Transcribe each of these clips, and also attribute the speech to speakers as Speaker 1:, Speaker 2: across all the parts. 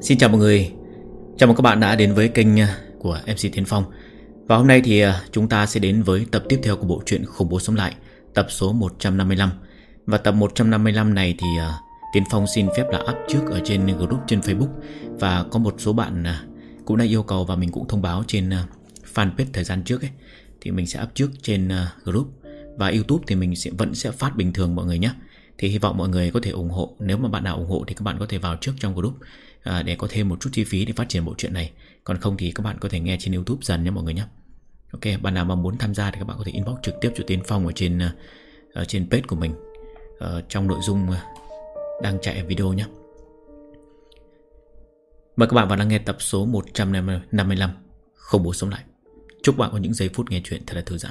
Speaker 1: Xin chào mọi người. Chào mừng các bạn đã đến với kênh của MC Tiến Phong. Và hôm nay thì chúng ta sẽ đến với tập tiếp theo của bộ truyện Khủng Bố Sống Lại, tập số 155. Và tập 155 này thì Tiến Phong xin phép là up trước ở trên group trên Facebook. Và có một số bạn cũng đã yêu cầu và mình cũng thông báo trên fanpage thời gian trước ấy, thì mình sẽ up trước trên group. Và YouTube thì mình vẫn sẽ phát bình thường mọi người nhé. Thì hy vọng mọi người có thể ủng hộ. Nếu mà bạn nào ủng hộ thì các bạn có thể vào trước trong group để có thêm một chút chi phí để phát triển bộ truyện này. Còn không thì các bạn có thể nghe trên YouTube dần nhé mọi người nhé. Ok, bạn nào mà muốn tham gia thì các bạn có thể inbox trực tiếp cho Tiến Phong ở trên page của mình, trong nội dung đang chạy video nhé. Mời các bạn vào lắng nghe tập số 155 Khủng Bố Sống Lại. Chúc bạn có những giây phút nghe chuyện thật là thư giãn.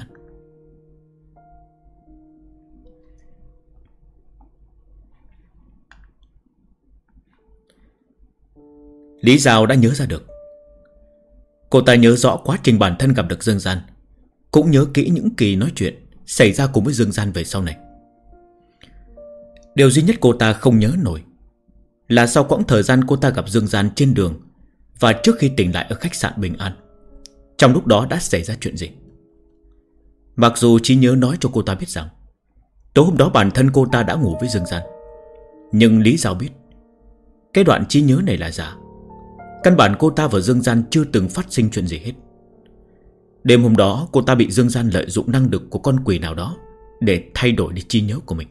Speaker 1: Lý Giao đã nhớ ra được. Cô ta nhớ rõ quá trình bản thân gặp được Dương Gian, cũng nhớ kỹ những kỳ nói chuyện xảy ra cùng với Dương Gian về sau này. Điều duy nhất cô ta không nhớ nổi là sau quãng thời gian cô ta gặp Dương Gian trên đường và trước khi tỉnh lại ở khách sạn Bình An, trong lúc đó đã xảy ra chuyện gì. Mặc dù trí nhớ nói cho cô ta biết rằng tối hôm đó bản thân cô ta đã ngủ với Dương Gian, nhưng Lý Giao biết cái đoạn trí nhớ này là giả. Căn bản cô ta và Dương Gian chưa từng phát sinh chuyện gì hết. Đêm hôm đó cô ta bị Dương Gian lợi dụng năng lực của con quỷ nào đó để thay đổi đi trí nhớ của mình.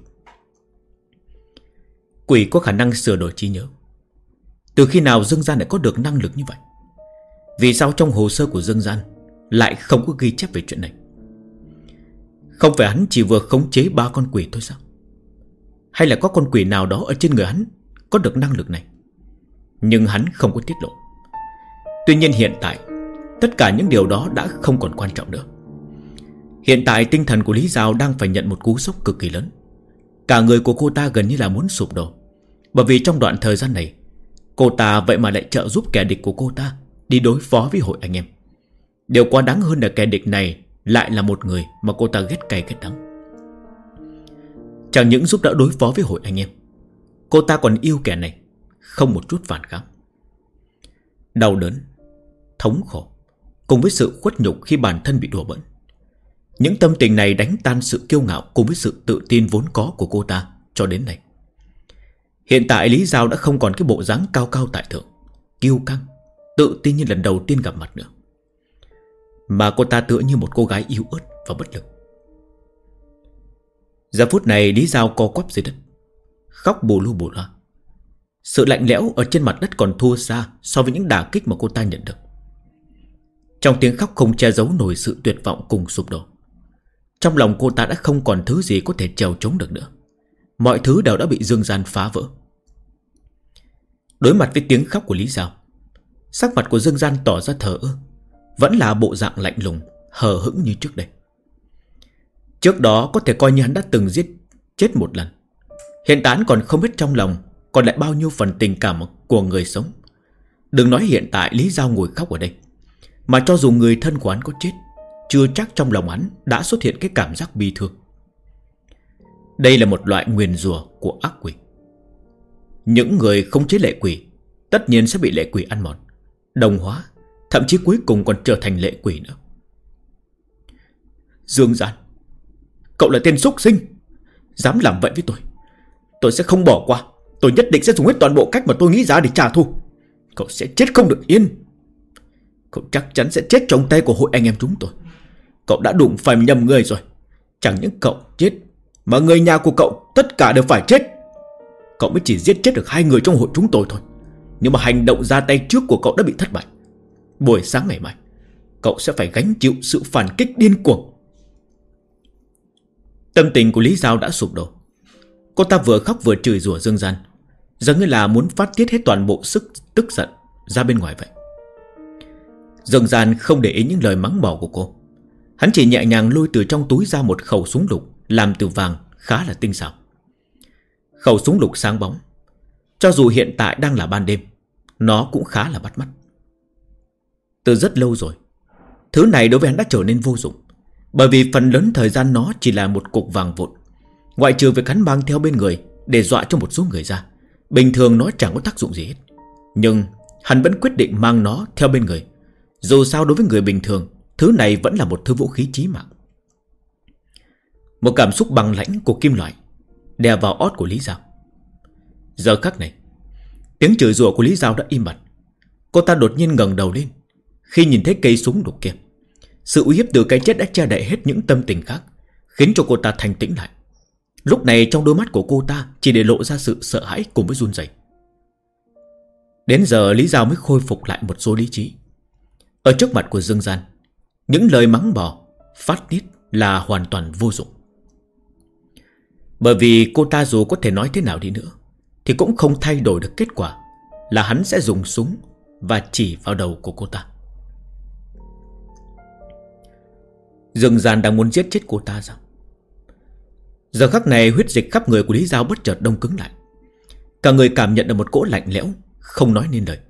Speaker 1: Quỷ có khả năng sửa đổi trí nhớ. Từ khi nào Dương Gian lại có được năng lực như vậy? Vì sao trong hồ sơ của Dương Gian lại không có ghi chép về chuyện này? Không phải hắn chỉ vừa khống chế 3 con quỷ thôi sao? Hay là có con quỷ nào đó ở trên người hắn có được năng lực này, nhưng hắn không có tiết lộ. Tuy nhiên hiện tại tất cả những điều đó đã không còn quan trọng nữa. Hiện tại tinh thần của Lý Giao đang phải nhận một cú sốc cực kỳ lớn. Cả người của cô ta gần như là muốn sụp đổ. Bởi vì trong đoạn thời gian này cô ta vậy mà lại trợ giúp kẻ địch của cô ta đi đối phó với hội anh em. Điều quá đáng hơn là kẻ địch này lại là một người mà cô ta ghét cay ghét đắng. Chẳng những giúp đỡ đối phó với hội anh em, cô ta còn yêu kẻ này, không một chút phản kháng. Đau đớn, thống khổ cùng với sự khuất nhục khi bản thân bị đùa bỡn, những tâm tình này đánh tan sự kiêu ngạo cùng với sự tự tin vốn có của cô ta cho đến nay. Hiện tại Lý Giao đã không còn cái bộ dáng cao cao tại thượng, kiêu căng, tự tin như lần đầu tiên gặp mặt nữa, mà cô ta tựa như một cô gái yếu ớt và bất lực. Giờ phút này Lý Giao co quắp dưới đất, khóc bù lu bù loa. Sự lạnh lẽo ở trên mặt đất còn thua xa so với những đả kích mà cô ta nhận được. Trong tiếng khóc không che giấu nổi sự tuyệt vọng cùng sụp đổ. Trong lòng cô ta đã không còn thứ gì có thể trèo chống được nữa. Mọi thứ đều đã bị Dương Gian phá vỡ. Đối mặt với tiếng khóc của Lý Giao, sắc mặt của Dương Gian tỏ ra thờ ơ, vẫn là bộ dạng lạnh lùng, hờ hững như trước đây. Trước đó có thể coi như hắn đã từng giết chết một lần. Hiện tại còn không biết trong lòng còn lại bao nhiêu phần tình cảm của người sống. Đừng nói hiện tại Lý Giao ngồi khóc ở đây, mà cho dù người thân của hắn có chết, chưa chắc trong lòng hắn đã xuất hiện cái cảm giác bi thương. Đây là một loại nguyền rủa của ác quỷ. Những người không chế lệ quỷ tất nhiên sẽ bị lệ quỷ ăn mòn, đồng hóa, thậm chí cuối cùng còn trở thành lệ quỷ nữa. Dương Gian, cậu là tên súc sinh, dám làm vậy với tôi sẽ không bỏ qua. Tôi nhất định sẽ dùng hết toàn bộ cách mà tôi nghĩ ra để trả thù. Cậu sẽ chết không được yên. Cậu chắc chắn sẽ chết trong tay của hội anh em chúng tôi. Cậu đã đụng phải nhầm người rồi. Chẳng những cậu chết, mà người nhà của cậu tất cả đều phải chết. Cậu mới chỉ giết chết được 2 người trong hội chúng tôi thôi, nhưng mà hành động ra tay trước của cậu đã bị thất bại. Buổi sáng ngày mai cậu sẽ phải gánh chịu sự phản kích điên cuồng. Tâm tình của Lý Giao đã sụp đổ. Cô ta vừa khóc vừa chửi rủa Dương Gian, giống như là muốn phát tiết hết toàn bộ sức tức giận ra bên ngoài vậy. Dương Gian không để ý những lời mắng mỏ của cô. Hắn chỉ nhẹ nhàng lôi từ trong túi ra một khẩu súng lục làm từ vàng khá là tinh xảo. Khẩu súng lục sáng bóng, cho dù hiện tại đang là ban đêm, nó cũng khá là bắt mắt. Từ rất lâu rồi, thứ này đối với hắn đã trở nên vô dụng, bởi vì phần lớn thời gian nó chỉ là một cục vàng vụn. Ngoại trừ việc hắn mang theo bên người để dọa cho một số người ra, bình thường nó chẳng có tác dụng gì hết. Nhưng hắn vẫn quyết định mang nó theo bên người. Dù sao đối với người bình thường, thứ này vẫn là một thứ vũ khí chí mạng. Một cảm xúc băng lãnh của kim loại đè vào ót của Lý Giao. Giờ khắc này, tiếng chửi rủa của Lý Giao đã im bặt. Cô ta đột nhiên ngẩng đầu lên khi nhìn thấy cây súng đục kia. Sự uy hiếp từ cái chết đã che đậy hết những tâm tình khác, khiến cho cô ta thanh tĩnh lại. Lúc này trong đôi mắt của cô ta chỉ để lộ ra sự sợ hãi cùng với run rẩy. Đến giờ Lý Giao mới khôi phục lại một số lý trí. Ở trước mặt của Dương Gian, những lời mắng bỏ phát tiết là hoàn toàn vô dụng. Bởi vì cô ta dù có thể nói thế nào đi nữa thì cũng không thay đổi được kết quả là hắn sẽ dùng súng và chỉ vào đầu của cô ta. Dương Gian đang muốn giết chết cô ta sao? Giờ khắc này huyết dịch khắp người của Lý Giao bất chợt đông cứng lại. Cả người cảm nhận được một cỗ lạnh lẽo, không nói nên lời.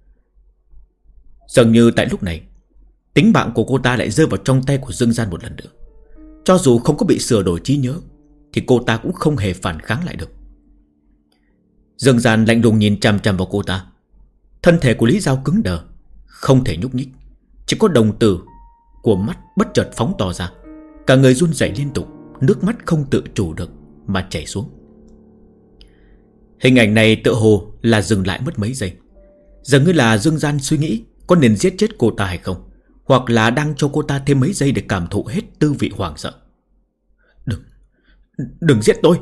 Speaker 1: Dường như tại lúc này, tính mạng của cô ta lại rơi vào trong tay của Dương Gian một lần nữa. Cho dù không có bị sửa đổi trí nhớ thì cô ta cũng không hề phản kháng lại được. Dương Gian lạnh lùng nhìn chằm chằm vào cô ta. Thân thể của Lý Giao cứng đờ, không thể nhúc nhích. Chỉ có đồng tử của mắt bất chợt phóng to ra. Cả người run rẩy liên tục, nước mắt không tự chủ được mà chảy xuống. Hình ảnh này tựa hồ là dừng lại mất mấy giây. Dường như là Dương Gian suy nghĩ có nên giết chết cô ta hay không, hoặc là đang cho cô ta thêm mấy giây để cảm thụ hết tư vị hoảng sợ. Đừng giết tôi.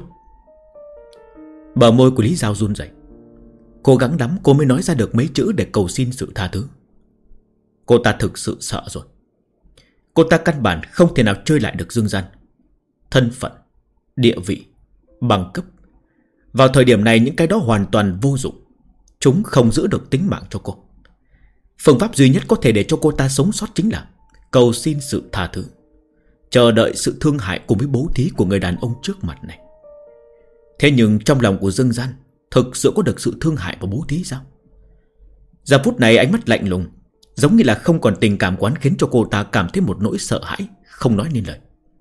Speaker 1: Bờ môi của Lý Giao run rẩy. Cố gắng lắm cô mới nói ra được mấy chữ để cầu xin sự tha thứ. Cô ta thực sự sợ rồi. Cô ta căn bản không thể nào chơi lại được Dương Gian. Thân phận, địa vị, bằng cấp, vào thời điểm này những cái đó hoàn toàn vô dụng. Chúng không giữ được tính mạng cho cô. Phương pháp duy nhất có thể để cho cô ta sống sót chính là cầu xin sự tha thứ, chờ đợi sự thương hại cùng với bố thí của người đàn ông trước mặt này. Thế nhưng trong lòng của Dương Gian thực sự có được sự thương hại và bố thí sao? Giờ phút này ánh mắt lạnh lùng, giống như là không còn tình cảm quán, khiến cho cô ta cảm thấy một nỗi sợ hãi không nói nên lời.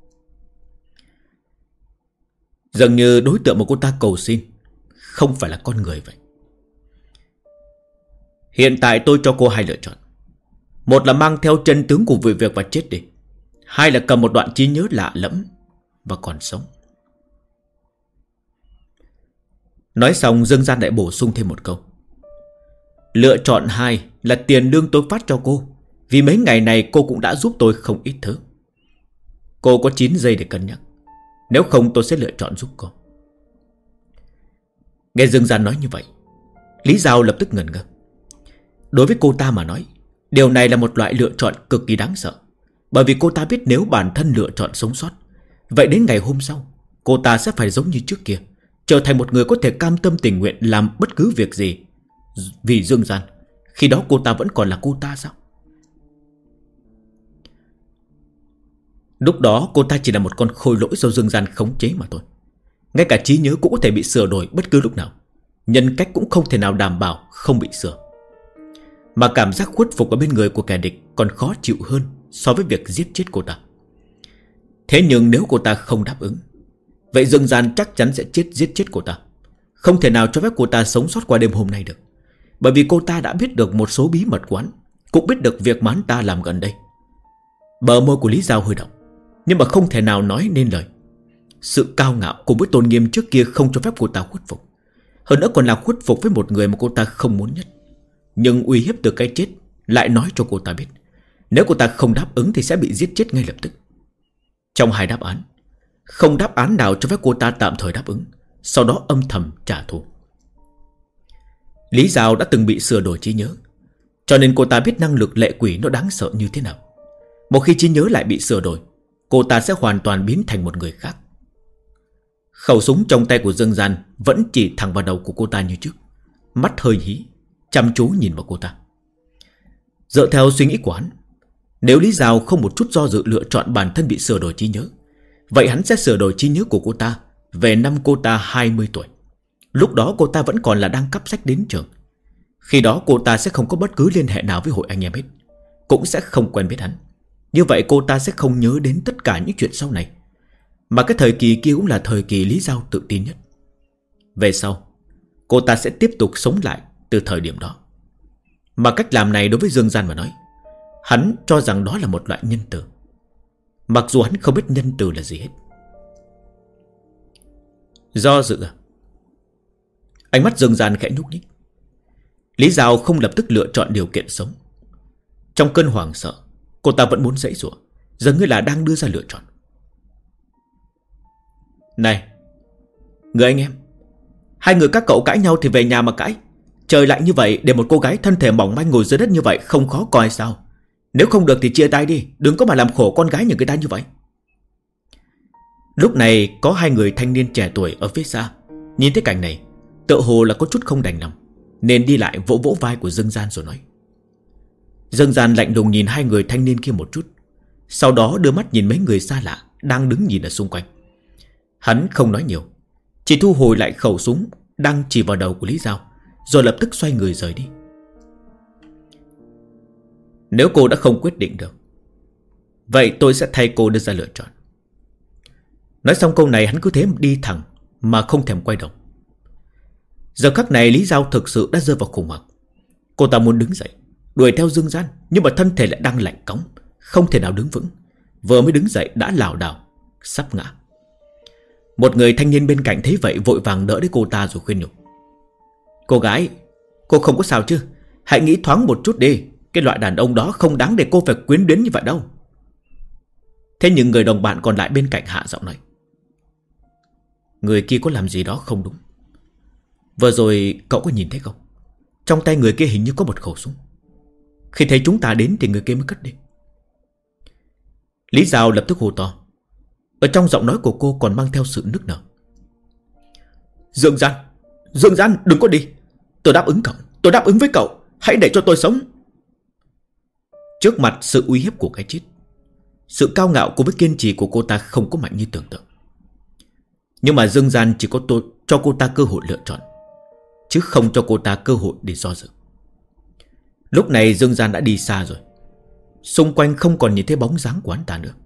Speaker 1: Dường như đối tượng mà cô ta cầu xin không phải là con người vậy. Hiện tại tôi cho cô hai lựa chọn. Một là mang theo chân tướng của vụ việc và chết đi. Hai là cầm một đoạn trí nhớ lạ lẫm và còn sống. Nói xong Dương Gian lại bổ sung thêm một câu. Lựa chọn hai là tiền lương tôi phát cho cô, vì mấy ngày này cô cũng đã giúp tôi không ít thứ. Cô có 9 giây để cân nhắc. Nếu không tôi sẽ lựa chọn giúp cô. Nghe Dương Gian nói như vậy, Lý Giao lập tức ngẩn ngơ. Đối với cô ta mà nói, điều này là một loại lựa chọn cực kỳ đáng sợ. Bởi vì cô ta biết nếu bản thân lựa chọn sống sót, vậy đến ngày hôm sau cô ta sẽ phải giống như trước kia, trở thành một người có thể cam tâm tình nguyện làm bất cứ việc gì vì Dương Gian. Khi đó cô ta vẫn còn là cô ta sao? Lúc đó cô ta chỉ là một con khôi lỗi do Dương Gian khống chế mà thôi. Ngay cả trí nhớ cũng có thể bị sửa đổi bất cứ lúc nào. Nhân cách cũng không thể nào đảm bảo không bị sửa. Mà cảm giác khuất phục ở bên người của kẻ địch còn khó chịu hơn so với việc giết chết cô ta. Thế nhưng nếu cô ta không đáp ứng, vậy Dương Gian chắc chắn sẽ giết chết cô ta. Không thể nào cho phép cô ta sống sót qua đêm hôm nay được. Bởi vì cô ta đã biết được một số bí mật quán, cũng biết được việc mà hắn ta làm gần đây. Bờ môi của Lý Giao hơi động, nhưng mà không thể nào nói nên lời. Sự cao ngạo cùng với tôn nghiêm trước kia không cho phép cô ta khuất phục. Hơn nữa còn là khuất phục với một người mà cô ta không muốn nhất. Nhưng uy hiếp từ cái chết lại nói cho cô ta biết, nếu cô ta không đáp ứng thì sẽ bị giết chết ngay lập tức. Trong hai đáp án, không đáp án nào cho phép cô ta tạm thời đáp ứng, sau đó âm thầm trả thù. Lý Giao đã từng bị sửa đổi trí nhớ, cho nên cô ta biết năng lực lệ quỷ nó đáng sợ như thế nào. Một khi trí nhớ lại bị sửa đổi, cô ta sẽ hoàn toàn biến thành một người khác. Khẩu súng trong tay của Dương Gian vẫn chỉ thẳng vào đầu của cô ta như trước, mắt hơi hí, chăm chú nhìn vào cô ta. Dựa theo suy nghĩ của hắn, nếu Lý Giao không một chút do dự lựa chọn bản thân bị sửa đổi trí nhớ, vậy hắn sẽ sửa đổi trí nhớ của cô ta về năm cô ta 20 tuổi. Lúc đó cô ta vẫn còn là đang cắp sách đến trường. Khi đó cô ta sẽ không có bất cứ liên hệ nào với hội anh em hết, cũng sẽ không quen biết hắn. Như vậy cô ta sẽ không nhớ đến tất cả những chuyện sau này. Mà cái thời kỳ kia cũng là thời kỳ Lý Giao tự tin nhất. Về sau, cô ta sẽ tiếp tục sống lại từ thời điểm đó. Mà cách làm này đối với Dương Gian mà nói, hắn cho rằng đó là một loại nhân từ, mặc dù hắn không biết nhân từ là gì hết. Do dự à? Ánh mắt Dương Gian khẽ nhúc nhích. Lý Giao không lập tức lựa chọn điều kiện sống. Trong cơn hoảng sợ, cô ta vẫn muốn giãy giụa, dường như là đang đưa ra lựa chọn. Này, người anh em, hai người các cậu cãi nhau thì về nhà mà cãi. Trời lạnh như vậy, để một cô gái thân thể mỏng manh ngồi dưới đất như vậy không khó coi sao? Nếu không được thì chia tay đi, đừng có mà làm khổ con gái nhà người ta như vậy. Lúc này có hai người thanh niên trẻ tuổi ở phía xa, nhìn thấy cảnh này, tựa hồ là có chút không đành lòng, nên đi lại vỗ vỗ vai của Dương Gian rồi nói. Dương Gian lạnh lùng nhìn hai người thanh niên kia một chút, sau đó đưa mắt nhìn mấy người xa lạ đang đứng nhìn ở xung quanh. Hắn không nói nhiều, chỉ thu hồi lại khẩu súng đang chỉ vào đầu của Lý Giao, rồi lập tức xoay người rời đi. Nếu cô đã không quyết định được, vậy tôi sẽ thay cô đưa ra lựa chọn. Nói xong câu này, hắn cứ thế đi thẳng mà không thèm quay đầu. Giờ khắc này Lý Giao thực sự đã rơi vào khủng hoảng. Cô ta muốn đứng dậy đuổi theo Dương Gian, nhưng mà thân thể lại đang lạnh cóng, không thể nào đứng vững. Vừa mới đứng dậy đã lảo đảo sắp ngã. Một người thanh niên bên cạnh thấy vậy vội vàng đỡ lấy cô ta rồi khuyên nhủ. Cô gái, cô không có sao chứ? Hãy nghĩ thoáng một chút đi, cái loại đàn ông đó không đáng để cô phải quyến luyến như vậy đâu. Thế nhưng người đồng bạn còn lại bên cạnh hạ giọng nói. Người kia có làm gì đó không đúng. Vừa rồi cậu có nhìn thấy không? Trong tay người kia hình như có một khẩu súng. Khi thấy chúng ta đến thì người kia mới cất đi. Lý Giao lập tức hô to. Ở trong giọng nói của cô còn mang theo sự nức nở. Dương Gian, Dương Gian, đừng có đi. Tôi đáp ứng cậu, tôi đáp ứng với cậu. Hãy để cho tôi sống. Trước mặt sự uy hiếp của cái chết, sự cao ngạo cùng với kiên trì của cô ta không có mạnh như tưởng tượng. Nhưng mà Dương Gian chỉ có cho cô ta cơ hội lựa chọn, chứ không cho cô ta cơ hội để do dự. Lúc này Dương Gian đã đi xa rồi, xung quanh không còn nhìn thấy bóng dáng của hắn ta nữa.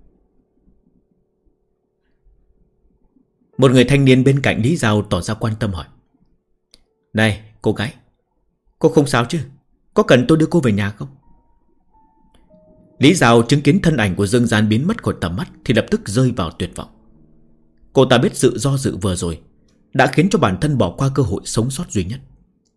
Speaker 1: Một người thanh niên bên cạnh Lý Giao tỏ ra quan tâm hỏi. Này cô gái, cô không sao chứ? Có cần tôi đưa cô về nhà không? Lý Giao chứng kiến thân ảnh của Dương Gian biến mất khỏi tầm mắt thì lập tức rơi vào tuyệt vọng. Cô ta biết sự do dự vừa rồi đã khiến cho bản thân bỏ qua cơ hội sống sót duy nhất.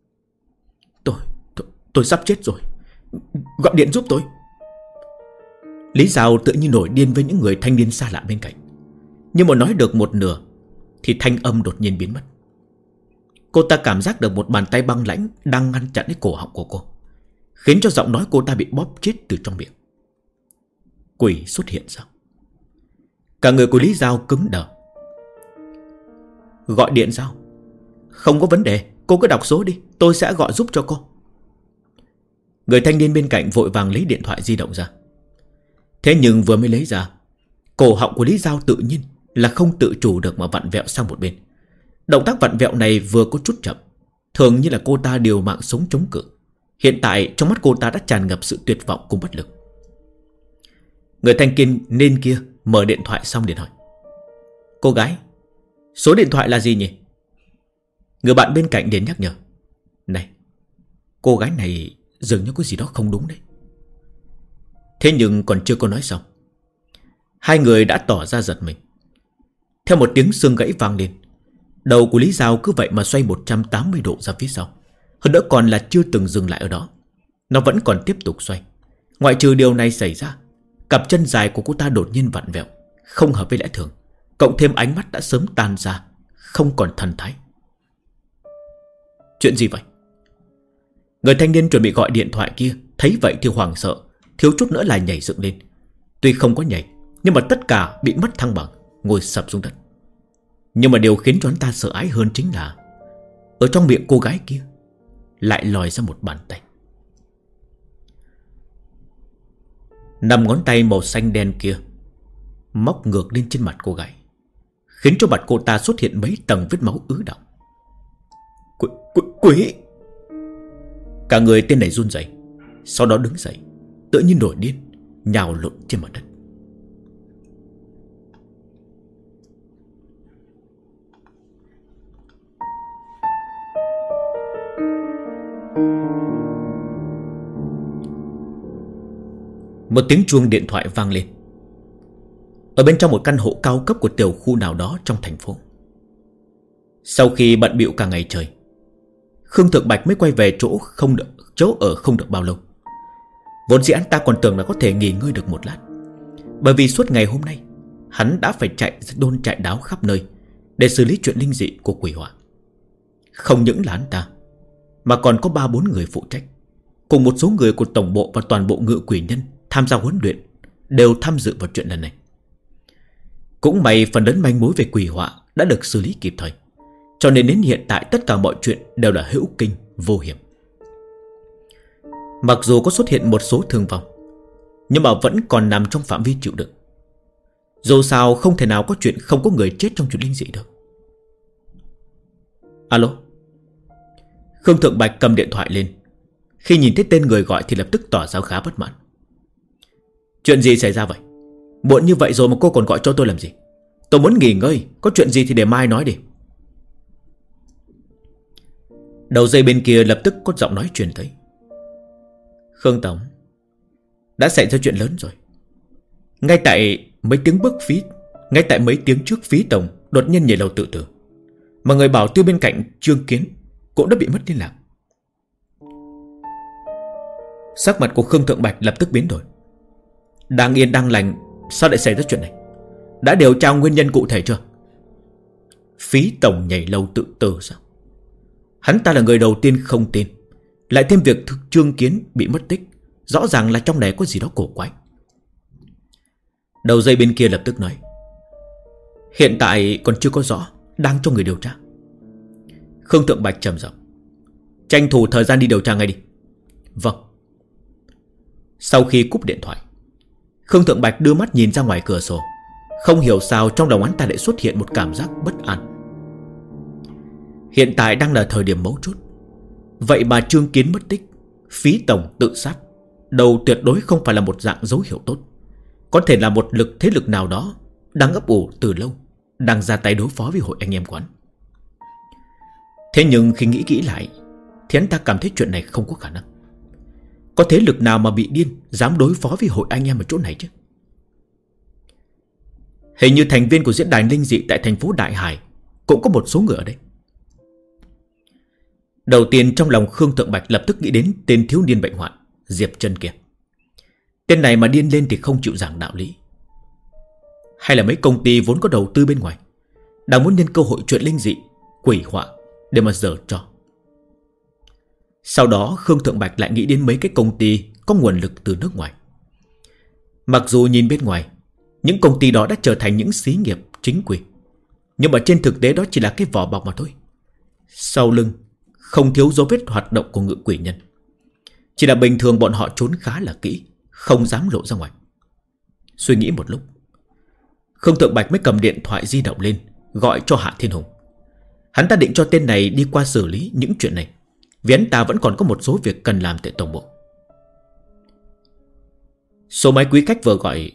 Speaker 1: Tôi sắp chết rồi, gọi điện giúp tôi. Lý Giao tự như nổi điên với những người thanh niên xa lạ bên cạnh. Nhưng mà nói được một nửa thì thanh âm đột nhiên biến mất. Cô ta cảm giác được một bàn tay băng lãnh đang ngăn chặn cái cổ họng của cô, khiến cho giọng nói cô ta bị bóp chết từ trong miệng. Quỷ xuất hiện sao? Cả người của Lý Giao cứng đờ. Gọi điện sao? Không có vấn đề, cô cứ đọc số đi, tôi sẽ gọi giúp cho cô. Người thanh niên bên cạnh vội vàng lấy điện thoại di động ra. Thế nhưng vừa mới lấy ra, cổ họng của Lý Giao tự nhiên là không tự chủ được mà vặn vẹo sang một bên. Động tác vặn vẹo này vừa có chút chậm, thường như là cô ta điều mạng sống chống cự. Hiện tại trong mắt cô ta đã tràn ngập sự tuyệt vọng cùng bất lực. Người thanh niên kia mở điện thoại xong điện hỏi. Cô gái, số điện thoại là gì nhỉ? Người bạn bên cạnh đến nhắc nhở. Này, cô gái này dường như có gì đó không đúng đấy. Thế nhưng còn chưa có nói xong, hai người đã tỏ ra giật mình. Theo một tiếng xương gãy vang lên, đầu của Lý Giao cứ vậy mà xoay 180 độ ra phía sau. Hơn nữa còn là chưa từng dừng lại ở đó, nó vẫn còn tiếp tục xoay. Ngoại trừ điều này xảy ra, cặp chân dài của cô ta đột nhiên vặn vẹo, không hợp với lẽ thường, cộng thêm ánh mắt đã sớm tan ra, không còn thần thái. Chuyện gì vậy? Người thanh niên chuẩn bị gọi điện thoại kia thấy vậy thì hoảng sợ, thiếu chút nữa là nhảy dựng lên. Tuy không có nhảy, nhưng mà tất cả bị mất thăng bằng, ngồi sập xuống đất. Nhưng mà điều khiến cho hắn ta sợ hãi hơn chính là ở trong miệng cô gái kia lại lòi ra một bàn tay. 5 ngón tay màu xanh đen kia móc ngược lên trên mặt cô gái, khiến cho mặt cô ta xuất hiện mấy tầng vết máu ứ đọng. Quỷ! Cả người tên này run rẩy, sau đó đứng dậy, tự nhiên nổi điên, nhào lộn trên mặt đất. Một tiếng chuông điện thoại vang lên. Ở bên trong một căn hộ cao cấp của tiểu khu nào đó trong thành phố. Sau khi bận bịu cả ngày trời, Khương Thượng Bạch mới quay về chỗ ở không được bao lâu. Vốn dĩ anh ta còn tưởng là có thể nghỉ ngơi được một lát, bởi vì suốt ngày hôm nay hắn đã phải chạy đáo khắp nơi để xử lý chuyện linh dị của quỷ hỏa. Không những là hắn ta, mà còn có 3-4 người phụ trách, cùng một số người của tổng bộ và toàn bộ ngự quỷ nhân tham gia huấn luyện đều tham dự vào chuyện lần này. Cũng may phần lớn manh mối về quỷ họa đã được xử lý kịp thời, cho nên đến hiện tại tất cả mọi chuyện đều là hữu kinh vô hiểm. Mặc dù có xuất hiện một số thương vong, nhưng mà vẫn còn nằm trong phạm vi chịu đựng. Dù sao không thể nào có chuyện không có người chết trong chuyện linh dị được. Alo. Khương Thượng Bạch cầm điện thoại lên. Khi nhìn thấy tên người gọi thì lập tức tỏ ra khá bất mãn. Chuyện gì xảy ra vậy? Muộn như vậy rồi mà cô còn gọi cho tôi làm gì? Tôi muốn nghỉ ngơi, có chuyện gì thì để mai nói đi. Đầu dây bên kia lập tức có giọng nói truyền tới. Khương Tổng, đã xảy ra chuyện lớn rồi. Ngay tại mấy tiếng trước Phí Tổng đột nhiên nhảy lầu tự tử, mà người bảo tiêu bên cạnh Trương Kiến cũng đã bị mất liên lạc. Sắc mặt của Khương Thượng Bạch lập tức biến đổi. Đang yên đang lành, sao lại xảy ra chuyện này? Đã điều tra nguyên nhân cụ thể chưa? Phí Tổng nhảy lầu tự tử sao? Hắn ta là người đầu tiên không tin, lại thêm việc Trương Kiến bị mất tích, rõ ràng là trong này có gì đó cổ quái. Đầu dây bên kia lập tức nói. Hiện tại còn chưa có rõ, đang cho người điều tra. Khương Thượng Bạch trầm giọng. Tranh thủ thời gian đi điều tra ngay đi. Vâng. Sau khi cúp điện thoại, Khương Thượng Bạch đưa mắt nhìn ra ngoài cửa sổ. Không hiểu sao trong lòng hắn ta lại xuất hiện một cảm giác bất an. Hiện tại đang là thời điểm mấu chốt, vậy mà Trương Kiến mất tích, Phí Tổng tự sát, đầu tuyệt đối không phải là một dạng dấu hiệu tốt. Có thể là một thế lực nào đó đang ấp ủ từ lâu, đang ra tay đối phó với hội anh em quán. Thế nhưng khi nghĩ kỹ lại thì hắn ta cảm thấy chuyện này không có khả năng. Có thế lực nào mà bị điên dám đối phó với hội anh em ở chỗ này chứ? Hình như thành viên của diễn đàn linh dị tại thành phố Đại Hải cũng có một số người ở đây. Đầu tiên trong lòng Khương Thượng Bạch lập tức nghĩ đến tên thiếu niên bệnh hoạn Diệp Chân kia. Tên này mà điên lên thì không chịu giảng đạo lý. Hay là mấy công ty vốn có đầu tư bên ngoài đang muốn nhân cơ hội chuyện linh dị, quỷ họa để mà giở trò. Sau đó Khương Thượng Bạch lại nghĩ đến mấy cái công ty có nguồn lực từ nước ngoài. Mặc dù nhìn bên ngoài những công ty đó đã trở thành những xí nghiệp chính quy, nhưng mà trên thực tế đó chỉ là cái vỏ bọc mà thôi. Sau lưng không thiếu dấu vết hoạt động của ngự quỷ nhân. Chỉ là bình thường bọn họ trốn khá là kỹ, không dám lộ ra ngoài. Suy nghĩ một lúc, Khương Thượng Bạch mới cầm điện thoại di động lên, gọi cho Hạ Thiên Hùng. Hắn ta định cho tên này đi qua xử lý những chuyện này, vì hắn ta vẫn còn có một số việc cần làm tại tổng bộ. Số máy quý khách vừa gọi.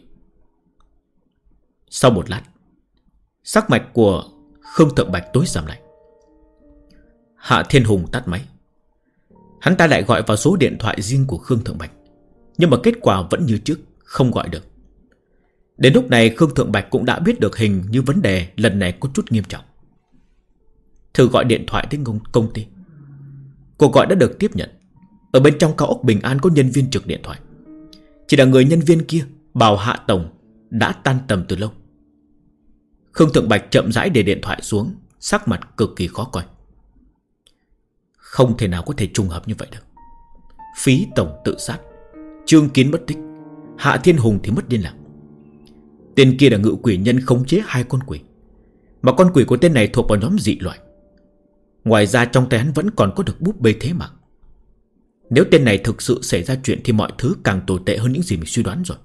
Speaker 1: Sau một lát, sắc mặt của Khương Thượng Bạch tối sầm lại. Hạ Thiên Hùng tắt máy. Hắn ta lại gọi vào số điện thoại riêng của Khương Thượng Bạch, nhưng mà kết quả vẫn như trước, không gọi được. Đến lúc này Khương Thượng Bạch cũng đã biết được hình như vấn đề lần này có chút nghiêm trọng. Thử gọi điện thoại tới công ty. Cuộc gọi đã được tiếp nhận. Ở bên trong cao ốc Bình An có nhân viên trực điện thoại. Chỉ là người nhân viên kia bảo Hạ Tổng đã tan tầm từ lâu. Khương Thượng Bạch chậm rãi để điện thoại xuống, sắc mặt cực kỳ khó coi. Không thể nào có thể trùng hợp như vậy được. Phí Tổng tự sát, Trương Kiến mất tích, Hạ Thiên Hùng thì mất liên lạc. Tên kia là ngự quỷ nhân khống chế 2 con quỷ, mà con quỷ của tên này thuộc vào nhóm dị loại. Ngoài ra trong tay hắn vẫn còn có được búp bê thế mạng. Nếu tên này thực sự xảy ra chuyện thì mọi thứ càng tồi tệ hơn những gì mình suy đoán rồi.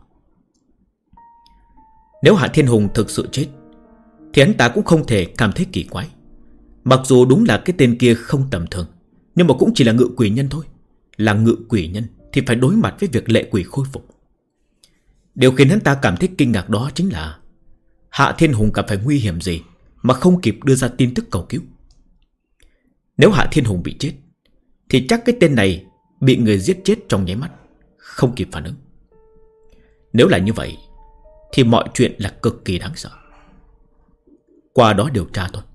Speaker 1: Nếu Hạ Thiên Hùng thực sự chết thì hắn ta cũng không thể cảm thấy kỳ quái. Mặc dù đúng là cái tên kia không tầm thường, nhưng mà cũng chỉ là ngự quỷ nhân thôi. Là ngự quỷ nhân thì phải đối mặt với việc lệ quỷ khôi phục. Điều khiến hắn ta cảm thấy kinh ngạc đó chính là Hạ Thiên Hùng gặp phải nguy hiểm gì mà không kịp đưa ra tin tức cầu cứu. Nếu Hạ Thiên Hùng bị chết thì chắc cái tên này bị người giết chết trong nháy mắt, không kịp phản ứng. Nếu là như vậy thì mọi chuyện là cực kỳ đáng sợ. Qua đó điều tra thôi.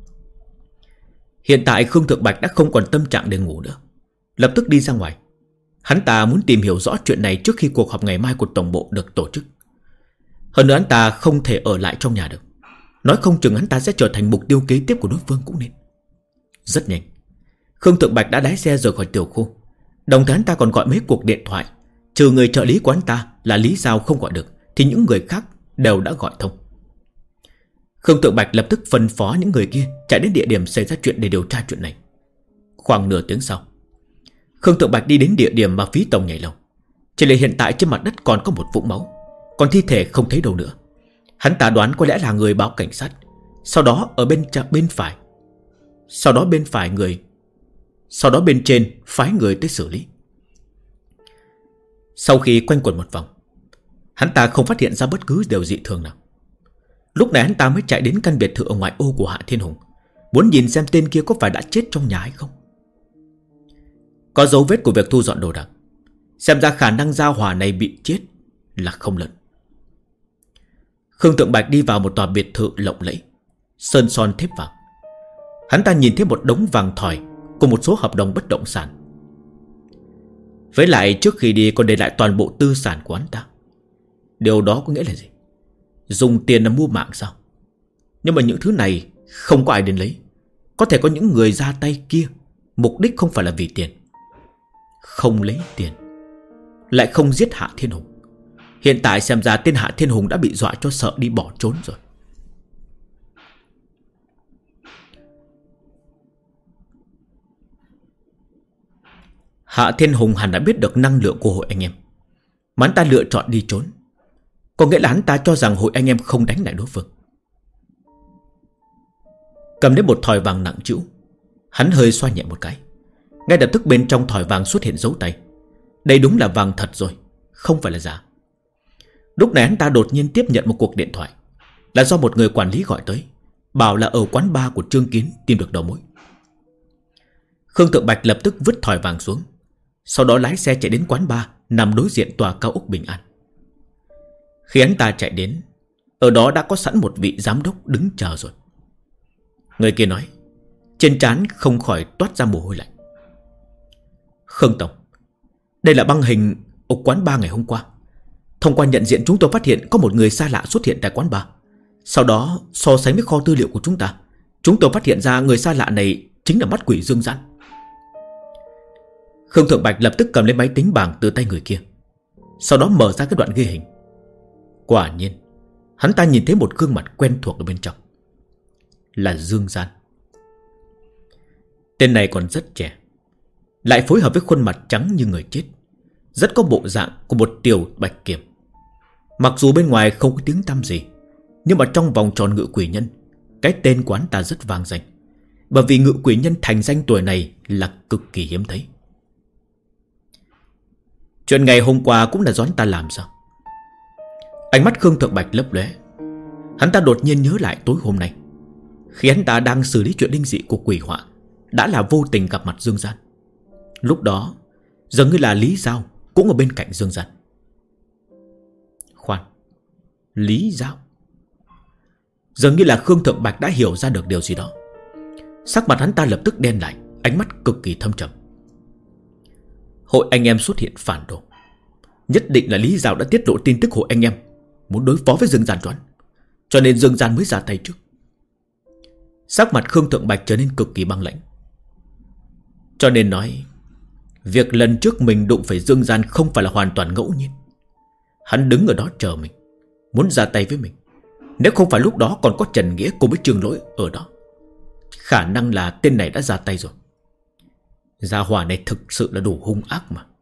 Speaker 1: Hiện tại Khương Thượng Bạch đã không còn tâm trạng để ngủ nữa, lập tức đi ra ngoài. Hắn ta muốn tìm hiểu rõ chuyện này trước khi cuộc họp ngày mai của tổng bộ được tổ chức. Hơn nữa hắn ta không thể ở lại trong nhà được. Nói không chừng hắn ta sẽ trở thành mục tiêu kế tiếp của đối phương cũng nên. Rất nhanh, Khương Thượng Bạch đã lái xe rời khỏi tiểu khu. Đồng thời hắn ta còn gọi mấy cuộc điện thoại. Trừ người trợ lý của hắn ta là Lý Giao không gọi được, thì những người khác đều đã gọi thông. Khương Thượng Bạch lập tức phân phó những người kia chạy đến địa điểm xảy ra chuyện để điều tra chuyện này. Khoảng nửa tiếng sau, Khương Thượng Bạch đi đến địa điểm mà Phí Tổng nhảy lầu. Chỉ là hiện tại trên mặt đất còn có một vũng máu, còn thi thể không thấy đâu nữa. Hắn ta đoán có lẽ là người báo cảnh sát. Sau đó ở bên phải, sau đó bên trên phái người tới xử lý. Sau khi quanh quẩn một vòng, hắn ta không phát hiện ra bất cứ điều dị thường nào. Lúc này hắn ta mới chạy đến căn biệt thự ở ngoại ô của Hạ Thiên Hùng, muốn nhìn xem tên kia có phải đã chết trong nhà hay không. Có dấu vết của việc thu dọn đồ đạc, xem ra khả năng gia hỏa này bị chết là không lớn. Khương Thượng Bạch đi vào một tòa biệt thự lộng lẫy, sơn son thép vàng. Hắn ta nhìn thấy một đống vàng thỏi cùng một số hợp đồng bất động sản. Với lại trước khi đi còn để lại toàn bộ tư sản của hắn ta. Điều đó có nghĩa là gì? Dùng tiền là mua mạng sao? Nhưng mà những thứ này không có ai đến lấy. Có thể có những người ra tay kia mục đích không phải là vì tiền. Không lấy tiền, lại không giết Hạ Thiên Hùng. Hiện tại xem ra tên Hạ Thiên Hùng đã bị dọa cho sợ đi bỏ trốn rồi. Hạ Thiên Hùng hẳn đã biết được năng lượng của hội anh em, mà hắn ta lựa chọn đi trốn. Có nghĩa là hắn ta cho rằng hội anh em không đánh lại đối phương. Cầm đến một thỏi vàng nặng trĩu, hắn hơi xoa nhẹ một cái. Ngay lập tức bên trong thỏi vàng xuất hiện dấu tay. Đây đúng là vàng thật rồi, không phải là giả. Lúc này hắn ta đột nhiên tiếp nhận một cuộc điện thoại, là do một người quản lý gọi tới, bảo là ở quán bar của Trương Kiến tìm được đầu mối. Khương Thượng Bạch lập tức vứt thỏi vàng xuống, sau đó lái xe chạy đến quán bar nằm đối diện tòa cao ốc Bình An. Khi hắn ta chạy đến, ở đó đã có sẵn một vị giám đốc đứng chờ rồi. Người kia nói, trên trán không khỏi toát ra mồ hôi lạnh. Khương Tổng, đây là băng hình ở quán bar ngày hôm qua. Thông qua nhận diện chúng tôi phát hiện có một người xa lạ xuất hiện tại quán bar. Sau đó so sánh với kho tư liệu của chúng tôi phát hiện ra người xa lạ này chính là mắt quỷ Dương Gian. Khương Thượng Bạch lập tức cầm lấy máy tính bảng từ tay người kia, sau đó mở ra cái đoạn ghi hình. Quả nhiên, hắn ta nhìn thấy một gương mặt quen thuộc ở bên trong. Là Dương Gian. Tên này còn rất trẻ, lại phối hợp với khuôn mặt trắng như người chết, rất có bộ dạng của một tiểu bạch kiểm. Mặc dù bên ngoài không có tiếng tăm gì, nhưng mà trong vòng tròn ngự quỷ nhân, cái tên của hắn ta rất vang danh. Bởi vì ngự quỷ nhân thành danh tuổi này là cực kỳ hiếm thấy. Chuyện ngày hôm qua cũng là do hắn ta làm sao? Ánh mắt Khương Thượng Bạch lấp lóe. Hắn ta đột nhiên nhớ lại tối hôm nay, khi hắn ta đang xử lý chuyện linh dị của quỷ họa, đã là vô tình gặp mặt Dương Gian. Lúc đó dường như là Lý Giao cũng ở bên cạnh Dương Gian. Khoan, Lý Giao? Dường như là Khương Thượng Bạch đã hiểu ra được điều gì đó. Sắc mặt hắn ta lập tức đen lại, ánh mắt cực kỳ thâm trầm. Hội anh em xuất hiện phản đồ. Nhất định là Lý Giao đã tiết lộ tin tức hội anh em muốn đối phó với Dương Gian choán, cho nên Dương Gian mới ra tay trước. Sắc mặt Khương Thượng Bạch trở nên cực kỳ băng lãnh. Cho nên nói, việc lần trước mình đụng phải Dương Gian không phải là hoàn toàn ngẫu nhiên. Hắn đứng ở đó chờ mình, muốn ra tay với mình. Nếu không phải lúc đó còn có Trần Nghĩa cùng với Trường Lỗi ở đó, khả năng là tên này đã ra tay rồi. Gia hỏa này thực sự là đủ hung ác mà.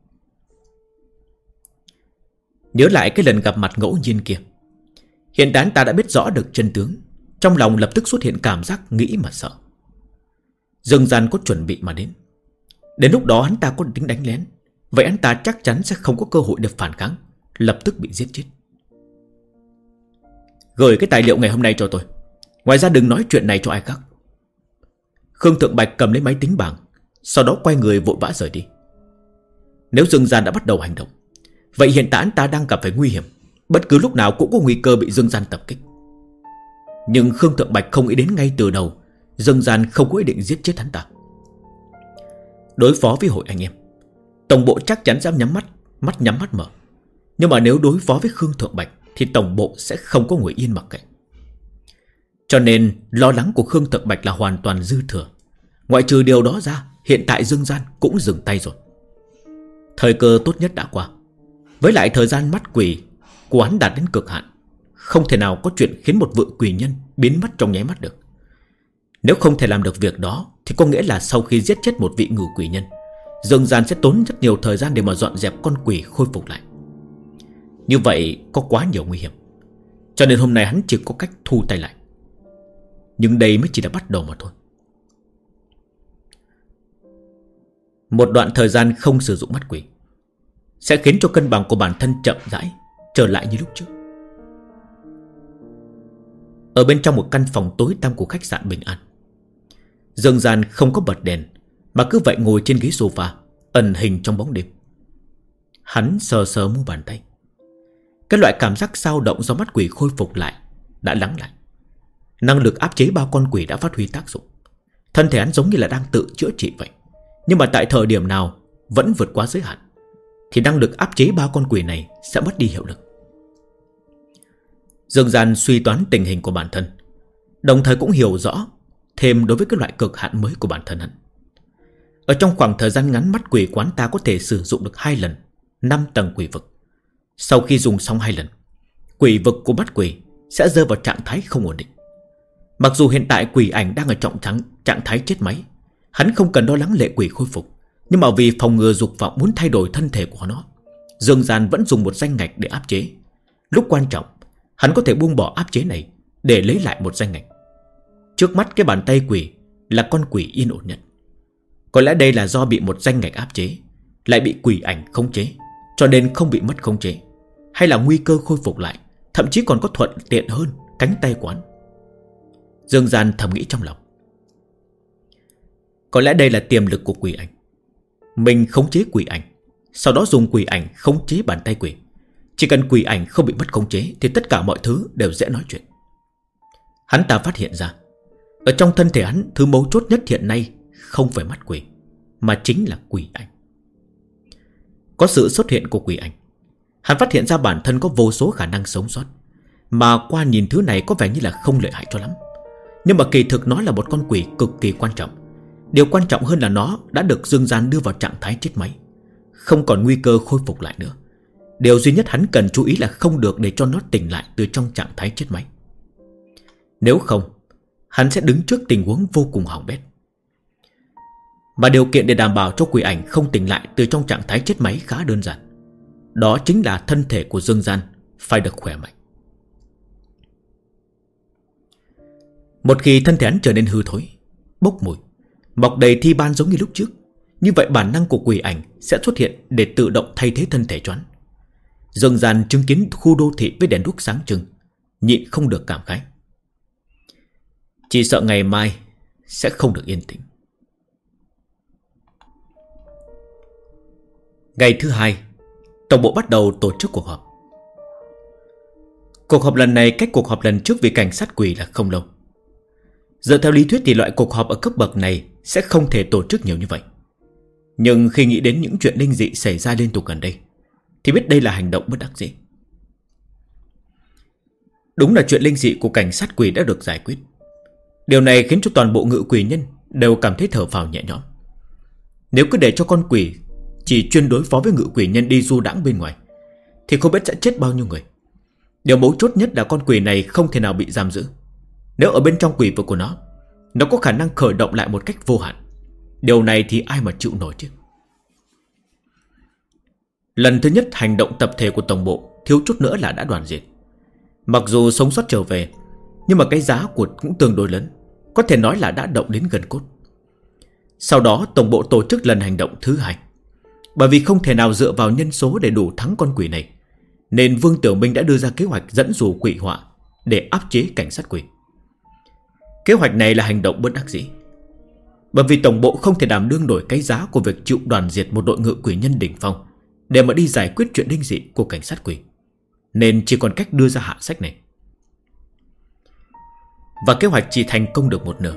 Speaker 1: Nhớ lại cái lần gặp mặt ngẫu nhiên kia, hiện tại ta đã biết rõ được chân tướng. Trong lòng lập tức xuất hiện cảm giác nghĩ mà sợ. Dương Gian có chuẩn bị mà đến. Đến lúc đó hắn ta có tính đánh lén, vậy hắn ta chắc chắn sẽ không có cơ hội được phản kháng, lập tức bị giết chết. Gửi cái tài liệu ngày hôm nay cho tôi, ngoài ra đừng nói chuyện này cho ai khác. Khương Thượng Bạch cầm lấy máy tính bảng, sau đó quay người vội vã rời đi. Nếu Dương Gian đã bắt đầu hành động, vậy hiện tại hắn ta đang gặp phải nguy hiểm, Bất cứ lúc nào cũng có nguy cơ bị Dương Gian tập kích. Nhưng Khương Thượng Bạch không nghĩ đến ngay từ đầu Dương Gian không có ý định giết chết hắn ta. Đối phó với hội anh em, tổng bộ chắc chắn dám mắt nhắm mắt mở. Nhưng mà nếu đối phó với Khương Thượng Bạch thì tổng bộ sẽ không có ngồi yên mặc kệ. Cho nên lo lắng của Khương Thượng Bạch là hoàn toàn dư thừa. Ngoại trừ điều đó ra, hiện tại Dương Gian cũng dừng tay rồi. Thời cơ tốt nhất đã qua. Với lại thời gian mắt quỷ của hắn đạt đến cực hạn, không thể nào có chuyện khiến một vự quỷ nhân biến mất trong nháy mắt được. Nếu không thể làm được việc đó thì có nghĩa là sau khi giết chết một vị ngự quỷ nhân, Dương Gian sẽ tốn rất nhiều thời gian để mà dọn dẹp con quỷ khôi phục lại. Như vậy có quá nhiều nguy hiểm. Cho nên hôm nay hắn chỉ có cách thu tay lại. Nhưng đây mới chỉ là bắt đầu mà thôi. Một đoạn thời gian không sử dụng mắt quỷ sẽ khiến cho cân bằng của bản thân chậm rãi trở lại như lúc trước. Ở bên trong một căn phòng tối tăm của khách sạn Bình An, Dương Gian không có bật đèn, mà cứ vậy ngồi trên ghế sofa, ẩn hình trong bóng đêm. Hắn sờ sờ mu bàn tay. Cái loại cảm giác dao động do mắt quỷ khôi phục lại đã lắng lại. Năng lực áp chế bao con quỷ đã phát huy tác dụng. Thân thể hắn giống như là đang tự chữa trị vậy. Nhưng mà tại thời điểm nào vẫn vượt quá giới hạn thì năng lực áp chế bao con quỷ này sẽ mất đi hiệu lực. Dương Gian suy toán tình hình của bản thân, đồng thời cũng hiểu rõ thêm đối với cái loại cực hạn mới của bản thân hắn. Ở trong khoảng thời gian ngắn, mắt quỷ quán ta có thể sử dụng được 2 lần 5 tầng quỷ vực. Sau khi dùng xong 2 lần, quỷ vực của mắt quỷ sẽ rơi vào trạng thái không ổn định. Mặc dù hiện tại quỷ ảnh đang ở trạng thái chết máy, hắn không cần lo lắng lệ quỷ khôi phục, nhưng mà vì phòng ngừa dục vọng muốn thay đổi thân thể của nó, Dương Gian vẫn dùng một danh ngạch để áp chế. Lúc quan trọng, hắn có thể buông bỏ áp chế này để lấy lại một danh ngạch. Trước mắt cái bàn tay quỷ là con quỷ yên ổn nhất. Có lẽ đây là do bị một danh ngạch áp chế, lại bị quỷ ảnh khống chế, cho nên không bị mất khống chế. Hay là nguy cơ khôi phục lại, thậm chí còn có thuận tiện hơn cánh tay quán. Dương Gian thầm nghĩ trong lòng. Có lẽ đây là tiềm lực của quỷ ảnh. Mình khống chế quỷ ảnh, sau đó dùng quỷ ảnh khống chế bàn tay quỷ. Chỉ cần quỷ ảnh không bị mất khống chế thì tất cả mọi thứ đều dễ nói chuyện. Hắn ta phát hiện ra, ở trong thân thể hắn, thứ mấu chốt nhất hiện nay không phải mắt quỷ, mà chính là quỷ ảnh. Có sự xuất hiện của quỷ ảnh, hắn phát hiện ra bản thân có vô số khả năng sống sót. Mà qua nhìn thứ này có vẻ như là không lợi hại cho lắm, nhưng mà kỳ thực nó là một con quỷ cực kỳ quan trọng. Điều quan trọng hơn là nó đã được Dương Gian đưa vào trạng thái chết máy, không còn nguy cơ khôi phục lại nữa. Điều duy nhất hắn cần chú ý là không được để cho nó tỉnh lại từ trong trạng thái chết máy. Nếu không, hắn sẽ đứng trước tình huống vô cùng hỏng bét. Mà điều kiện để đảm bảo cho quỷ ảnh không tỉnh lại từ trong trạng thái chết máy khá đơn giản. Đó chính là thân thể của Dương Gian phải được khỏe mạnh. Một khi thân thể hắn trở nên hư thối, bốc mùi, mọc đầy thi ban giống như lúc trước, như vậy bản năng của quỷ ảnh sẽ xuất hiện để tự động thay thế thân thể cho hắn. Dương Gian chứng kiến khu đô thị với đèn đuốc sáng trưng, nhịn không được cảm khái. Chỉ sợ ngày mai sẽ không được yên tĩnh. Ngày thứ 2, tổng bộ bắt đầu tổ chức cuộc họp. Cuộc họp lần này cách cuộc họp lần trước vì cảnh sát quỷ là không lâu. Dựa theo lý thuyết thì loại cuộc họp ở cấp bậc này sẽ không thể tổ chức nhiều như vậy. Nhưng khi nghĩ đến những chuyện linh dị xảy ra liên tục gần đây thì biết đây là hành động bất đắc dĩ. Đúng là chuyện linh dị của cảnh sát quỷ đã được giải quyết. Điều này khiến cho toàn bộ ngự quỷ nhân đều cảm thấy thở phào nhẹ nhõm. Nếu cứ để cho con quỷ chỉ chuyên đối phó với ngự quỷ nhân đi du đãng bên ngoài thì không biết sẽ chết bao nhiêu người. Điều mấu chốt nhất là con quỷ này không thể nào bị giam giữ. Nếu ở bên trong quỷ vực của nó có khả năng khởi động lại một cách vô hạn. Điều này thì ai mà chịu nổi chứ. Lần thứ nhất hành động tập thể của tổng bộ thiếu chút nữa là đã đoàn diệt. Mặc dù sống sót trở về, nhưng mà cái giá của cũng tương đối lớn, có thể nói là đã động đến gần cốt. Sau đó tổng bộ tổ chức lần hành động thứ 2. Bởi vì không thể nào dựa vào nhân số để đủ thắng con quỷ này, nên Vương Tiểu Minh đã đưa ra kế hoạch dẫn dụ quỷ họa để áp chế cảnh sát quỷ. Kế hoạch này là hành động bất đắc dĩ, bởi vì tổng bộ không thể đảm đương nổi cái giá của việc chịu đoàn diệt một đội ngự quỷ nhân đỉnh phong để mà đi giải quyết chuyện linh dị của cảnh sát quỷ. nên chỉ còn cách đưa ra hạ sách này. Và kế hoạch chỉ thành công được một nửa.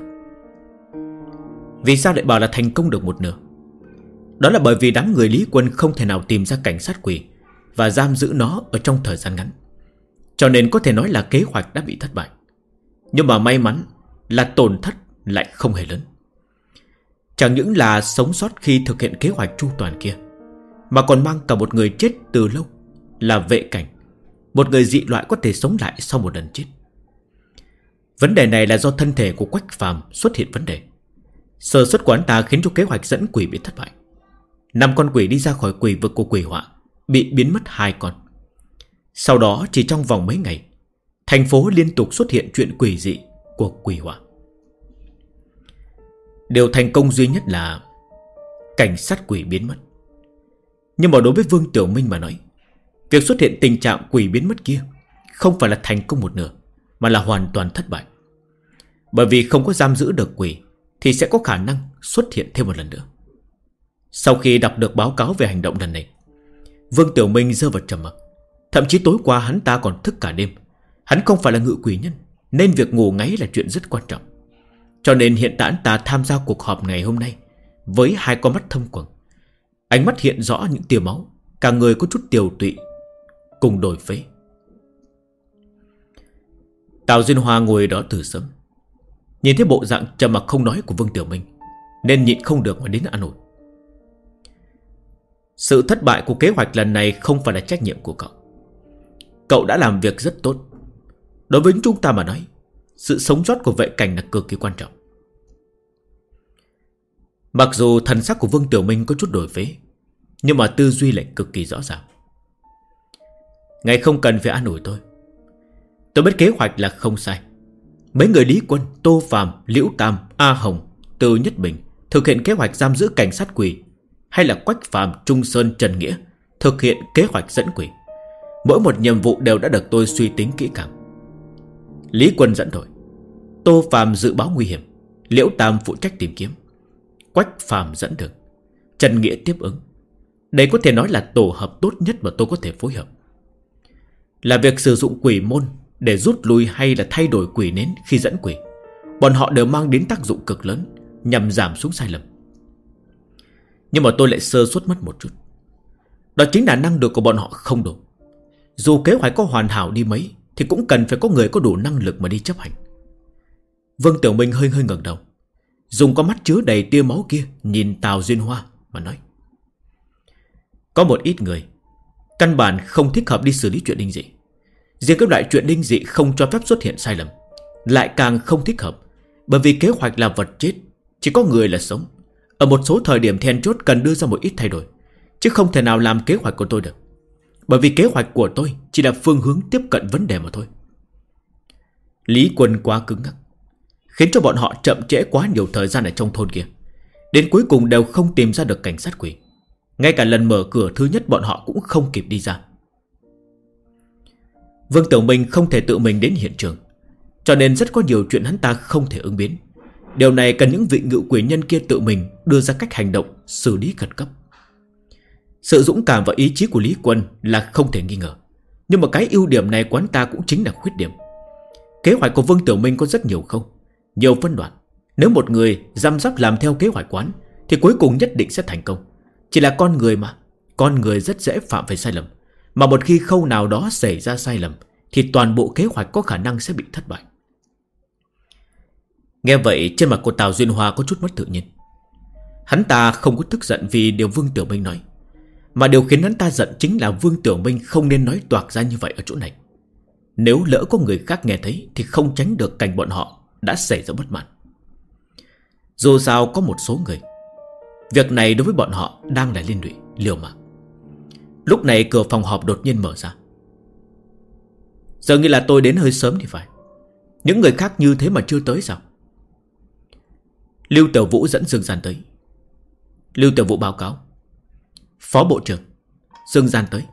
Speaker 1: Vì sao lại bảo là thành công được một nửa? Đó là bởi vì đám người Lý Quân không thể nào tìm ra cảnh sát quỷ và giam giữ nó ở trong thời gian ngắn. Cho nên có thể nói là kế hoạch đã bị thất bại. Nhưng mà may mắn là tổn thất lại không hề lớn. Chẳng những là sống sót khi thực hiện kế hoạch chu toàn kia, mà còn mang cả một người chết từ lâu, là Vệ Cảnh, một người dị loại có thể sống lại sau một lần chết. Vấn đề này là do thân thể của Quách Phàm xuất hiện vấn đề. Sơ suất của hắn ta khiến cho kế hoạch dẫn quỷ bị thất bại. 5 con quỷ đi ra khỏi quỷ vực của quỷ họa bị biến mất 2 con. Sau đó chỉ trong vòng mấy ngày, thành phố liên tục xuất hiện chuyện quỷ dị của quỷ họa. Điều thành công duy nhất là cảnh sát quỷ biến mất. Nhưng mà đối với Vương Tiểu Minh mà nói, việc xuất hiện tình trạng quỷ biến mất kia không phải là thành công một nửa, mà là hoàn toàn thất bại. Bởi vì không có giam giữ được quỷ thì sẽ có khả năng xuất hiện thêm một lần nữa. Sau khi đọc được báo cáo về hành động lần này, Vương Tiểu Minh rơi vào trầm mặc. Thậm chí tối qua hắn ta còn thức cả đêm. Hắn không phải là ngự quỷ nhân, nên việc ngủ ngáy là chuyện rất quan trọng. Cho nên hiện tại hắn ta tham gia cuộc họp ngày hôm nay với 2 con mắt thâm quầng. Ánh mắt hiện rõ những tia máu, cả người có chút tiều tụy cùng đổi phế. Tào Duyên Hoa ngồi đó từ sớm, nhìn thấy bộ dạng trầm mặc không nói của Vương Tiểu Minh, nên nhịn không được mà đến an ủi. Sự thất bại của kế hoạch lần này không phải là trách nhiệm của cậu. Cậu đã làm việc rất tốt. Đối với chúng ta mà nói, sự sống sót của Vệ Cảnh là cực kỳ quan trọng. Mặc dù thần sắc của Vương Tiểu Minh có chút đổi phế, nhưng mà tư duy lại cực kỳ rõ ràng. Ngài không cần phải an ủi tôi. Tôi biết kế hoạch là không sai. Mấy người Lý Quân, Tô Phàm, Liễu Tam, A Hồng, Từ Nhất Bình thực hiện kế hoạch giam giữ cảnh sát quỷ, hay là Quách Phàm, Trung Sơn, Trần Nghĩa thực hiện kế hoạch dẫn quỷ, mỗi một nhiệm vụ đều đã được tôi suy tính kỹ càng. Lý Quân dẫn đội, Tô Phàm dự báo nguy hiểm, Liễu Tam phụ trách tìm kiếm, Quách Phàm dẫn đường, Trần Nghĩa tiếp ứng. Đây có thể nói là tổ hợp tốt nhất mà tôi có thể phối hợp. Là việc sử dụng quỷ môn để rút lui hay là thay đổi quỷ nến khi dẫn quỷ, bọn họ đều mang đến tác dụng cực lớn nhằm giảm xuống sai lầm. Nhưng mà tôi lại sơ suất mất một chút. Đó chính là năng lực của bọn họ không đủ. Dù kế hoạch có hoàn hảo đi mấy thì cũng cần phải có người có đủ năng lực mà đi chấp hành. Vương Tiểu Minh hơi ngẩng đầu, dùng con mắt chứa đầy tia máu kia nhìn Tào Duyên Hoa mà nói: có một ít người căn bản không thích hợp đi xử lý chuyện linh dị. Riêng các loại chuyện linh dị không cho phép xuất hiện sai lầm lại càng không thích hợp. Bởi vì kế hoạch là vật chết, chỉ có người là sống. Ở một số thời điểm then chốt cần đưa ra một ít thay đổi, chứ không thể nào làm kế hoạch của tôi được. Bởi vì kế hoạch của tôi chỉ là phương hướng tiếp cận vấn đề mà thôi. Lý Quân quá cứng ngắc, khiến cho bọn họ chậm trễ quá nhiều thời gian ở trong thôn kia. Đến cuối cùng đều không tìm ra được cảnh sát quỷ. Ngay cả lần mở cửa thứ nhất bọn họ cũng không kịp đi ra. Vương Tiểu Minh không thể tự mình đến hiện trường, cho nên rất có nhiều chuyện hắn ta không thể ứng biến. Điều này cần những vị ngự quỷ nhân kia tự mình đưa ra cách hành động xử lý khẩn cấp. Sự dũng cảm và ý chí của Lý Quân là không thể nghi ngờ. Nhưng mà cái ưu điểm này của hắn ta cũng chính là khuyết điểm. Kế hoạch của Vương Tiểu Minh có rất nhiều khâu, nhiều phân đoạn. Nếu một người răm rắp làm theo kế hoạch quán thì cuối cùng nhất định sẽ thành công. Chỉ là con người mà, con người rất dễ phạm phải sai lầm. Mà một khi khâu nào đó xảy ra sai lầm thì toàn bộ kế hoạch có khả năng sẽ bị thất bại. Nghe vậy trên mặt của Tào Duyên Hoa có chút mất tự nhiên. Hắn ta không có tức giận vì điều Vương Tiểu Minh nói, mà điều khiến hắn ta giận chính là Vương Tiểu Minh không nên nói toạc ra như vậy ở chỗ này. Nếu lỡ có người khác nghe thấy thì không tránh được cảnh bọn họ đã xảy ra bất mãn. Dù sao có một số người, việc này đối với bọn họ đang là liên lụy, liều mạng. Lúc này cửa phòng họp đột nhiên mở ra. Giờ nghĩ là tôi đến hơi sớm thì phải. Những người khác như thế mà chưa tới sao? Lưu Tiểu Vũ dẫn Dương Gian tới. Lưu Tiểu Vũ báo cáo: Phó Bộ trưởng, Dương Gian tới.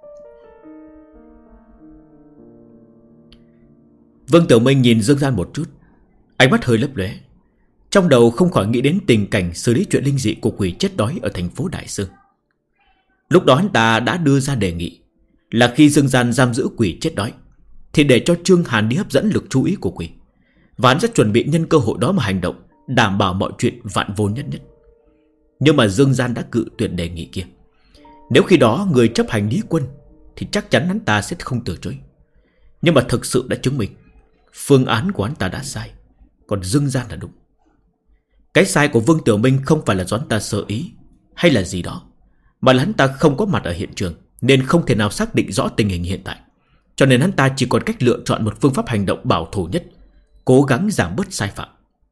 Speaker 1: Vương Tiểu Minh nhìn Dương Gian một chút, ánh mắt hơi lấp lóe. Trong đầu không khỏi nghĩ đến tình cảnh xử lý chuyện linh dị của quỷ chết đói ở thành phố Đại Sương. Lúc đó hắn ta đã đưa ra đề nghị là khi Dương Gian giam giữ quỷ chết đói thì để cho Trương Hàn đi hấp dẫn lực chú ý của quỷ, và hắn sẽ chuẩn bị nhân cơ hội đó mà hành động, đảm bảo mọi chuyện vạn vô nhất nhất. Nhưng mà Dương Gian đã cự tuyệt đề nghị kia. Nếu khi đó người chấp hành lý quân thì chắc chắn hắn ta sẽ không từ chối. Nhưng mà thực sự đã chứng minh phương án của hắn ta đã sai, còn Dương Gian là đúng. Cái sai của Vương Tiểu Minh không phải là do hắn ta sơ ý hay là gì đó, mà là hắn ta không có mặt ở hiện trường, nên không thể nào xác định rõ tình hình hiện tại. Cho nên hắn ta chỉ còn cách lựa chọn một phương pháp hành động bảo thủ nhất, cố gắng giảm bớt sai phạm.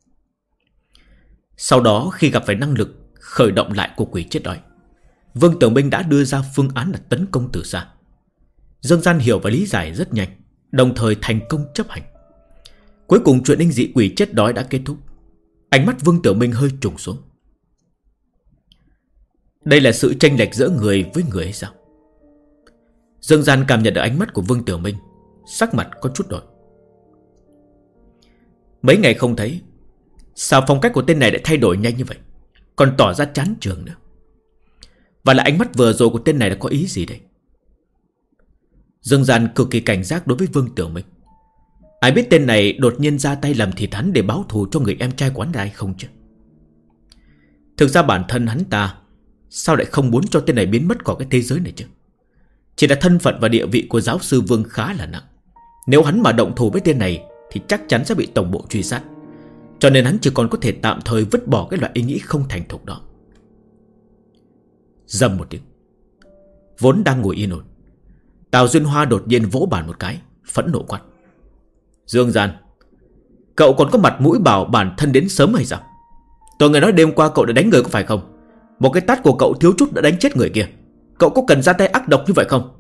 Speaker 1: Sau đó khi gặp phải năng lực khởi động lại của quỷ chết đói, Vương Tiểu Minh đã đưa ra phương án là tấn công từ xa. Dương Gian hiểu và lý giải rất nhanh, đồng thời thành công chấp hành. Cuối cùng chuyện linh dị quỷ chết đói đã kết thúc. Ánh mắt Vương Tiểu Minh hơi trùng xuống. Đây là sự chênh lệch giữa người với người hay sao? Dương Gian cảm nhận được ánh mắt của Vương Tiểu Minh, sắc mặt có chút đổi. Mấy ngày không thấy, sao phong cách của tên này lại thay đổi nhanh như vậy, còn tỏ ra chán chường nữa. Và là ánh mắt vừa rồi của tên này đã có ý gì đây? Dương Gian cực kỳ cảnh giác đối với Vương Tiểu Minh. Ai biết tên này đột nhiên ra tay làm thịt hắn để báo thù cho người em trai của hắn là ai không chứ? Thực ra bản thân hắn ta sao lại không muốn cho tên này biến mất khỏi cái thế giới này chứ? Chỉ là thân phận và địa vị của giáo sư Vương khá là nặng. Nếu hắn mà động thủ với tên này thì chắc chắn sẽ bị tổng bộ truy sát. Cho nên hắn chỉ còn có thể tạm thời vứt bỏ cái loại ý nghĩ không thành thục đó. Rầm một tiếng, vốn đang ngồi yên ổn, Tào Duyên Hoa đột nhiên vỗ bàn một cái, phẫn nộ quát: Dương Gian, cậu còn có mặt mũi bảo bản thân đến sớm hay sao? Tôi nghe nói đêm qua cậu đã đánh người có phải không? Một cái tát của cậu thiếu chút đã đánh chết người kia. Cậu có cần ra tay ác độc như vậy không?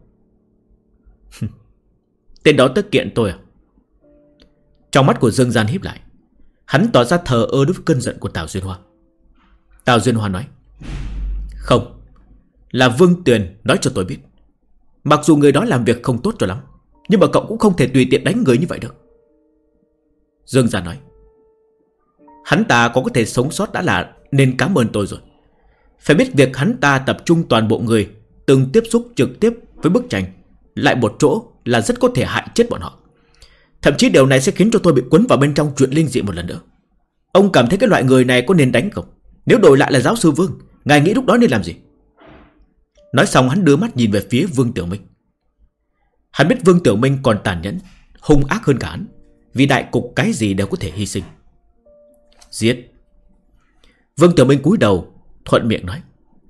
Speaker 1: Tên đó tức kiện tôi à? Trong mắt của Dương Gian híp lại, hắn tỏ ra thờ ơ đối với cơn giận của Tào Duyên Hoa. Tào Duyên Hoa nói: Không, là Vương Tuyền nói cho tôi biết. Mặc dù người đó làm việc không tốt cho lắm, nhưng mà cậu cũng không thể tùy tiện đánh người như vậy được. Dương Gian nói: Hắn ta có thể sống sót đã là nên cảm ơn tôi rồi. Phải biết việc hắn ta tập trung toàn bộ người từng tiếp xúc trực tiếp với bức tranh lại một chỗ là rất có thể hại chết bọn họ. Thậm chí điều này sẽ khiến cho tôi bị cuốn vào bên trong chuyện linh dị một lần nữa. Ông cảm thấy cái loại người này có nên đánh không? Nếu đổi lại là giáo sư Vương, ngài nghĩ lúc đó nên làm gì? Nói xong hắn đưa mắt nhìn về phía Vương Tiểu Minh. Hắn biết Vương Tiểu Minh còn tàn nhẫn, hung ác hơn cả hắn, vì đại cục cái gì đều có thể hy sinh. Giết. Vương Tiểu Minh cúi đầu thuận miệng nói.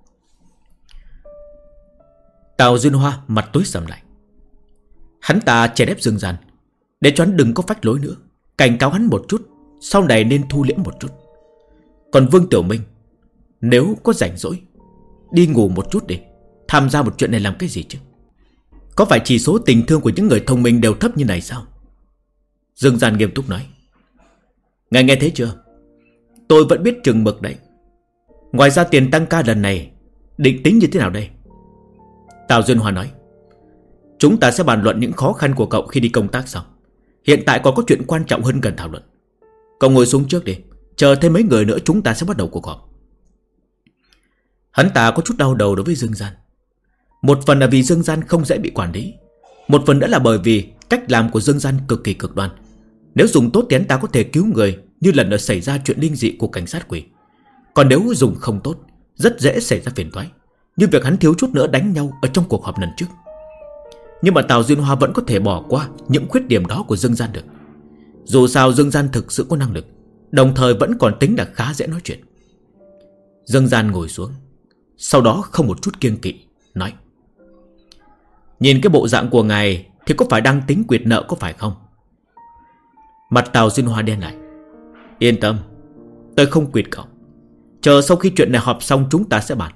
Speaker 1: Tào Duyên Hoa mặt tối sầm lại. Hắn ta chèn ép Dương Gian để cho hắn đừng có phách lối nữa, cảnh cáo hắn một chút, sau này nên thu liễm một chút. Còn Vương Tiểu Minh, nếu có rảnh rỗi, đi ngủ một chút đi, tham gia một chuyện này làm cái gì chứ? Có phải chỉ số tình thương của những người thông minh đều thấp như này sao? Dương Gian nghiêm túc nói. Ngài nghe thấy chưa? Tôi vẫn biết chừng mực đấy. Ngoài ra tiền tăng ca lần này định tính như thế nào đây? Tào Duyên Hoa nói. Chúng ta sẽ bàn luận những khó khăn của cậu khi đi công tác xong. Hiện tại còn có chuyện quan trọng hơn cần thảo luận. Cậu ngồi xuống trước đi, chờ thêm mấy người nữa chúng ta sẽ bắt đầu cuộc họp. Hắn ta có chút đau đầu đối với Dương Gian. Một phần là vì Dương Gian không dễ bị quản lý, một phần nữa là bởi vì cách làm của Dương Gian cực kỳ cực đoan. Nếu dùng tốt thì hắn ta có thể cứu người, như lần đã xảy ra chuyện linh dị của cảnh sát quỷ. Còn nếu dùng không tốt, rất dễ xảy ra phiền toái, như việc hắn thiếu chút nữa đánh nhau ở trong cuộc họp lần trước. Nhưng mà Tào Duyên Hoa vẫn có thể bỏ qua những khuyết điểm đó của Dương Gian được. Dù sao Dương Gian thực sự có năng lực, đồng thời vẫn còn tính là khá dễ nói chuyện. Dương Gian ngồi xuống, sau đó không một chút kiêng kỵ nói. Nhìn cái bộ dạng của ngài thì có phải đang tính quyệt nợ có phải không? Mặt Tào Duyên Hoa đen lại. Yên tâm, tôi không quyệt cậu. Chờ sau khi chuyện này họp xong chúng ta sẽ bàn.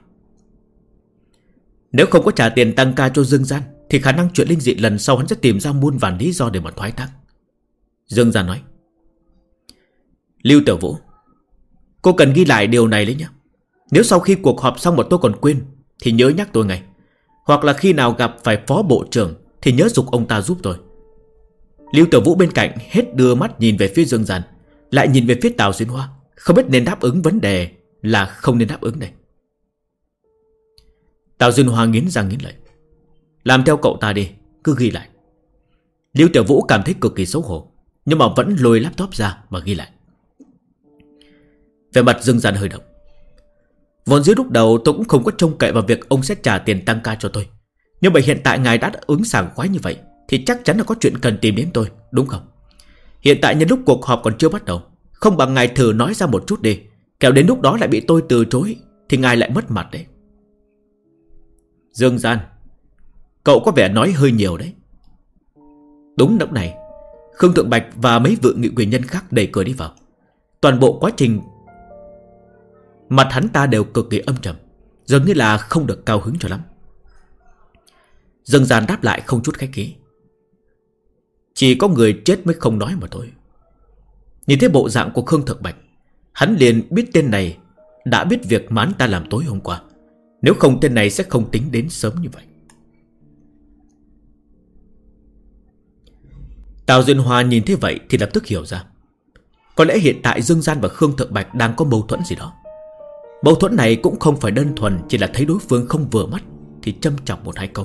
Speaker 1: Nếu không có trả tiền tăng ca cho Dương Gian thì khả năng chuyện linh dị lần sau hắn sẽ tìm ra muôn vàn lý do để mà thoái thác. Dương Gian nói. Lưu Tiểu Vũ, cô cần ghi lại điều này đấy nhé. Nếu sau khi cuộc họp xong mà tôi còn quên thì nhớ nhắc tôi ngay. Hoặc là khi nào gặp phải phó bộ trưởng thì nhớ giục ông ta giúp tôi. Lưu Tiểu Vũ bên cạnh hết đưa mắt nhìn về phía Dương Gian, lại nhìn về phía Tào Duyên Hoa, không biết nên đáp ứng vấn đề là không nên đáp ứng đây. Tào Duyên Hoa nghiến răng nghiến lợi. Làm theo cậu ta đi, cứ ghi lại. Lưu Tiểu Vũ cảm thấy cực kỳ xấu hổ, nhưng mà vẫn lôi laptop ra mà ghi lại. Về mặt Dương Gian hơi động. Vốn dĩ lúc đầu tôi cũng không có trông cậy vào việc ông sẽ trả tiền tăng ca cho tôi, nhưng mà hiện tại ngài đã ứng sảng khoái như vậy thì chắc chắn là có chuyện cần tìm đến tôi, đúng không? Hiện tại nhân lúc cuộc họp còn chưa bắt đầu, không bằng ngài thử nói ra một chút đi, kẻo đến lúc đó lại bị tôi từ chối thì ngài lại mất mặt đấy. Dương Gian, cậu có vẻ nói hơi nhiều đấy. Đúng lúc này, Khương Thượng Bạch và mấy vị nghị quyền nhân khác đẩy cửa đi vào. Toàn bộ quá trình mặt hắn ta đều cực kỳ âm trầm, dường như là không được cao hứng cho lắm. Dương Gian đáp lại không chút khách khí. Chỉ có người chết mới không nói mà thôi. Nhìn thấy bộ dạng của Khương Thượng Bạch, hắn liền biết tên này đã biết việc mà hắn ta làm tối hôm qua. Nếu không tên này sẽ không tính đến sớm như vậy. Tào Duyên Hoa nhìn thấy vậy thì lập tức hiểu ra. Có lẽ hiện tại Dương Gian và Khương Thượng Bạch đang có mâu thuẫn gì đó. Mâu thuẫn này cũng không phải đơn thuần chỉ là thấy đối phương không vừa mắt thì châm chọc một hai câu.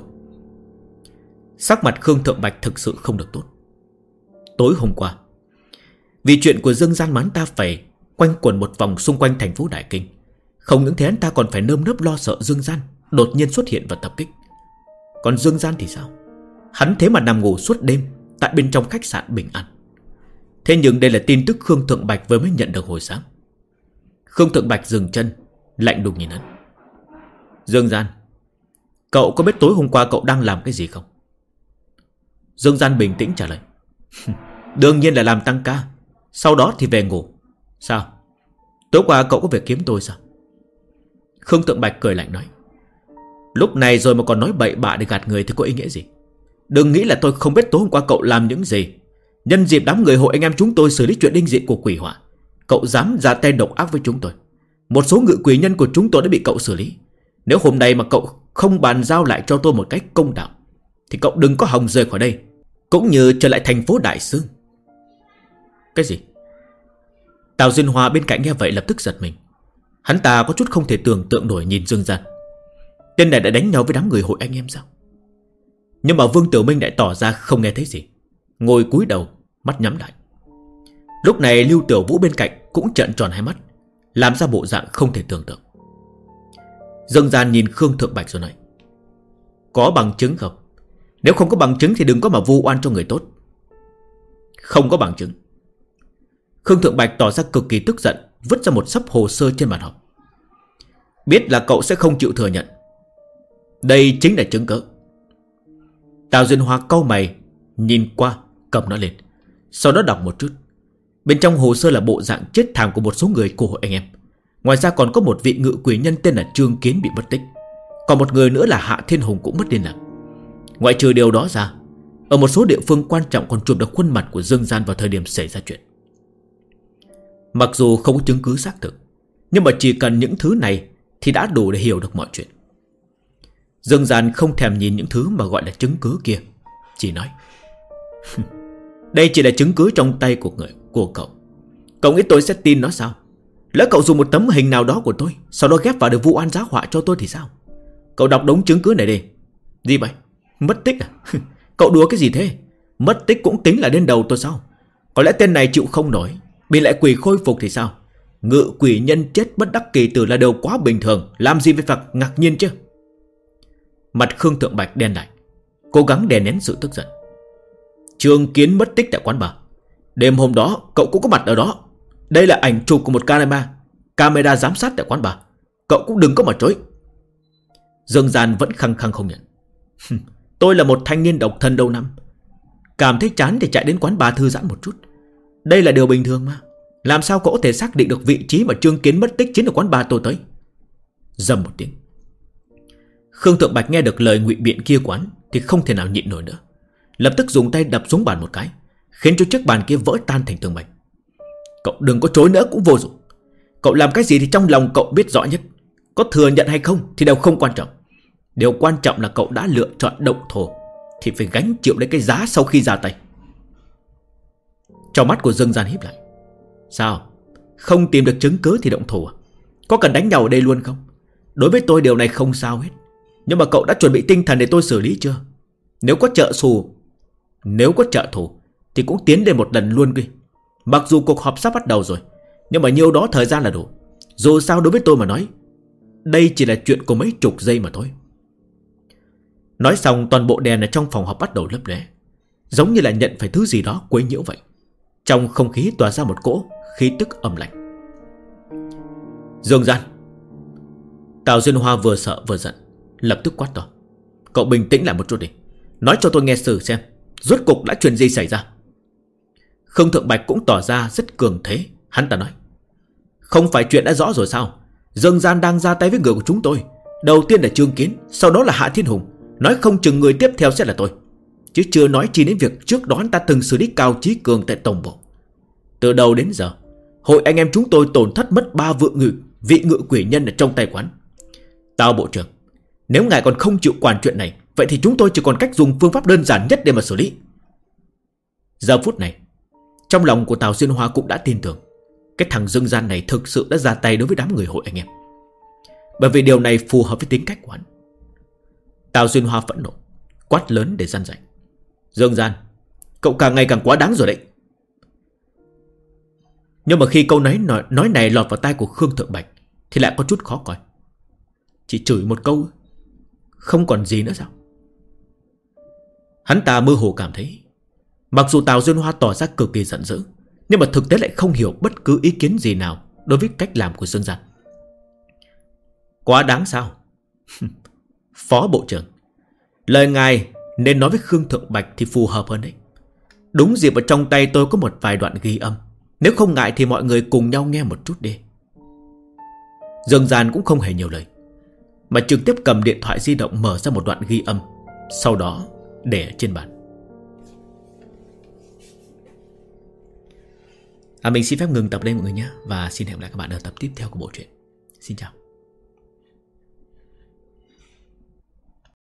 Speaker 1: Sắc mặt Khương Thượng Bạch thực sự không được tốt. Tối hôm qua, vì chuyện của Dương Gian mà hắn ta phải quanh quẩn một vòng xung quanh thành phố Đại Kinh. Không những thế, hắn ta còn phải nơm nớp lo sợ Dương Gian đột nhiên xuất hiện và tập kích. Còn Dương Gian thì sao? Hắn thế mà nằm ngủ suốt đêm tại bên trong khách sạn bình an. Thế nhưng đây là tin tức Khương Thượng Bạch vừa mới nhận được hồi sáng. Khương Thượng Bạch dừng chân, lạnh lùng nhìn hắn. Dương Gian, cậu có biết tối hôm qua cậu đang làm cái gì không? Dương Gian bình tĩnh trả lời. Đương nhiên là làm tăng ca, sau đó thì về ngủ. Sao? Tối qua cậu có việc kiếm tôi sao? Khương Thượng Bạch cười lạnh nói. Lúc này rồi mà còn nói bậy bạ để gạt người thì có ý nghĩa gì? Đừng nghĩ là tôi không biết tối hôm qua cậu làm những gì. Nhân dịp đám người hội anh em chúng tôi xử lý chuyện đinh diện của quỷ hỏa, cậu dám ra tay độc ác với chúng tôi. Một số ngự quỷ nhân của chúng tôi đã bị cậu xử lý. Nếu hôm nay mà cậu không bàn giao lại cho tôi một cách công đạo thì cậu đừng có hòng rời khỏi đây, cũng như trở lại thành phố Đại Sương. Cái gì? Tào Duyên Hoa bên cạnh nghe vậy lập tức giật mình. Hắn ta có chút không thể tưởng tượng nổi nhìn Dương Gian. Tên này đã đánh nhau với đám người hội anh em sao? Nhưng mà Vương Tiểu Minh lại tỏ ra không nghe thấy gì, ngồi cúi đầu, mắt nhắm lại. Lúc này Lưu Tiểu Vũ bên cạnh cũng trợn tròn hai mắt, làm ra bộ dạng không thể tưởng tượng. Dương Gian nhìn Khương Thượng Bạch rồi nói. Có bằng chứng không? Nếu không có bằng chứng thì đừng có mà vu oan cho người tốt. Không có bằng chứng. Khương Thượng Bạch tỏ ra cực kỳ tức giận, vứt ra một xấp hồ sơ trên bàn họp. Biết là cậu sẽ không chịu thừa nhận. Đây chính là chứng cớ. Tào Duyên Hoa cau mày, nhìn qua, cầm nó lên, sau đó đọc một chút. Bên trong hồ sơ là bộ dạng chết thảm của một số người của hội anh em. Ngoài ra còn có một vị ngự quỷ nhân tên là Trương Kiến bị mất tích. Còn một người nữa là Hạ Thiên Hùng cũng mất liên lạc. Ngoại trừ điều đó ra, ở một số địa phương quan trọng còn chụp được khuôn mặt của Dương Gian vào thời điểm xảy ra chuyện. Mặc dù không có chứng cứ xác thực, nhưng mà chỉ cần những thứ này thì đã đủ để hiểu được mọi chuyện. Dương Gian không thèm nhìn những thứ mà gọi là chứng cứ kia, chỉ nói. Đây chỉ là chứng cứ trong tay của cậu. Cậu nghĩ tôi sẽ tin nó sao? Lỡ cậu dùng một tấm hình nào đó của tôi, sau đó ghép vào được vụ oan giá họa cho tôi thì sao? Cậu đọc đống chứng cứ này đi. Gì vậy? Mất tích à? Cậu đùa cái gì thế? Mất tích cũng tính là đến đầu tôi sao? Có lẽ tên này chịu không nổi, bị lại quỷ khôi phục thì sao? Ngự quỷ nhân chết bất đắc kỳ tử là điều quá bình thường, làm gì phải ngạc nhiên chứ? Mặt Khương Thượng Bạch đen lại, cố gắng đè nén sự tức giận. Trương Kiến mất tích tại quán bar. Đêm hôm đó cậu cũng có mặt ở đó. Đây là ảnh chụp của một camera giám sát tại quán bar. Cậu cũng đừng có mà chối. Dương Gian vẫn khăng khăng không nhận. Tôi là một thanh niên độc thân lâu năm, cảm thấy chán thì chạy đến quán bar thư giãn một chút. Đây là điều bình thường mà. Làm sao cậu có thể xác định được vị trí mà Trương Kiến mất tích chính là quán bar tôi tới? Dầm một tiếng. Khương Thượng Bạch nghe được lời ngụy biện kia quán thì không thể nào nhịn nổi nữa, lập tức dùng tay đập xuống bàn một cái, khiến cho chiếc bàn kia vỡ tan thành từng mảnh. Cậu đừng có chối nữa cũng vô dụng. Cậu làm cái gì thì trong lòng cậu biết rõ nhất. Có thừa nhận hay không thì đều không quan trọng. Điều quan trọng là cậu đã lựa chọn động thổ thì phải gánh chịu lấy cái giá sau khi ra tay. Trong mắt của Dương Gian híp lại. Sao? Không tìm được chứng cứ thì động thổ à? Có cần đánh nhau ở đây luôn không? Đối với tôi điều này không sao hết. Nhưng mà cậu đã chuẩn bị tinh thần để tôi xử lý chưa? Nếu có trợ thủ thì cũng tiến lên một lần luôn đi. Mặc dù cuộc họp sắp bắt đầu rồi, nhưng mà nhiêu đó thời gian là đủ. Dù sao đối với tôi mà nói, đây chỉ là chuyện của mấy chục giây mà thôi. Nói xong toàn bộ đèn ở trong phòng họp bắt đầu lấp lóe, giống như là nhận phải thứ gì đó quấy nhiễu vậy. Trong không khí tỏa ra một cỗ khí tức âm lạnh. Dương Gian. Tào Duyên Hoa vừa sợ vừa giận, lập tức quát to: cậu bình tĩnh lại một chút đi, nói cho tôi nghe xử xem rốt cục đã chuyện gì xảy ra. Khương Thượng Bạch cũng tỏ ra rất cường thế. Hắn ta nói: không phải chuyện đã rõ rồi sao? Dương Gian đang ra tay với người của chúng tôi. Đầu tiên là Trương Kiến, sau đó là Hạ Thiên Hùng. Nói không chừng người tiếp theo sẽ là tôi. Chứ chưa nói chi đến việc trước đó hắn ta từng xử lý Cao Chí Cường tại tổng bộ. Từ đầu đến giờ, hội anh em chúng tôi tổn thất mất 3 vị ngự quỷ nhân ở trong tay quán. Tào bộ trưởng, nếu ngài còn không chịu quản chuyện này, vậy thì chúng tôi chỉ còn cách dùng phương pháp đơn giản nhất để mà xử lý. Giờ phút này, trong lòng của Tào Xuyên Hoa cũng đã tin tưởng cái thằng Dương Gian này thực sự đã ra tay đối với đám người hội anh em, bởi vì điều này phù hợp với tính cách của hắn. Tào Xuyên Hoa phẫn nộ, quát lớn để gian dạy: Dương Gian, cậu càng ngày càng quá đáng rồi đấy. Nhưng mà khi câu nói này lọt vào tai của Khương Thượng Bạch thì lại có chút khó coi. Chỉ chửi một câu, không còn gì nữa sao? Hắn ta mơ hồ cảm thấy, mặc dù Tào Duyên Hoa tỏ ra cực kỳ giận dữ, nhưng mà thực tế lại không hiểu bất cứ ý kiến gì nào đối với cách làm của Dương Gian. Quá đáng sao? Phó bộ trưởng, lời ngài nên nói với Khương Thượng Bạch thì phù hợp hơn đấy. Đúng dịp ở trong tay tôi có một vài đoạn ghi âm, nếu không ngại thì mọi người cùng nhau nghe một chút đi. Dương Gian cũng không hề nhiều lời, mà trực tiếp cầm điện thoại di động mở ra một đoạn ghi âm, sau đó để ở trên bàn. Mình xin phép ngừng tập đây mọi người nhé, và xin hẹn gặp lại các bạn ở tập tiếp theo của bộ truyện. Xin chào.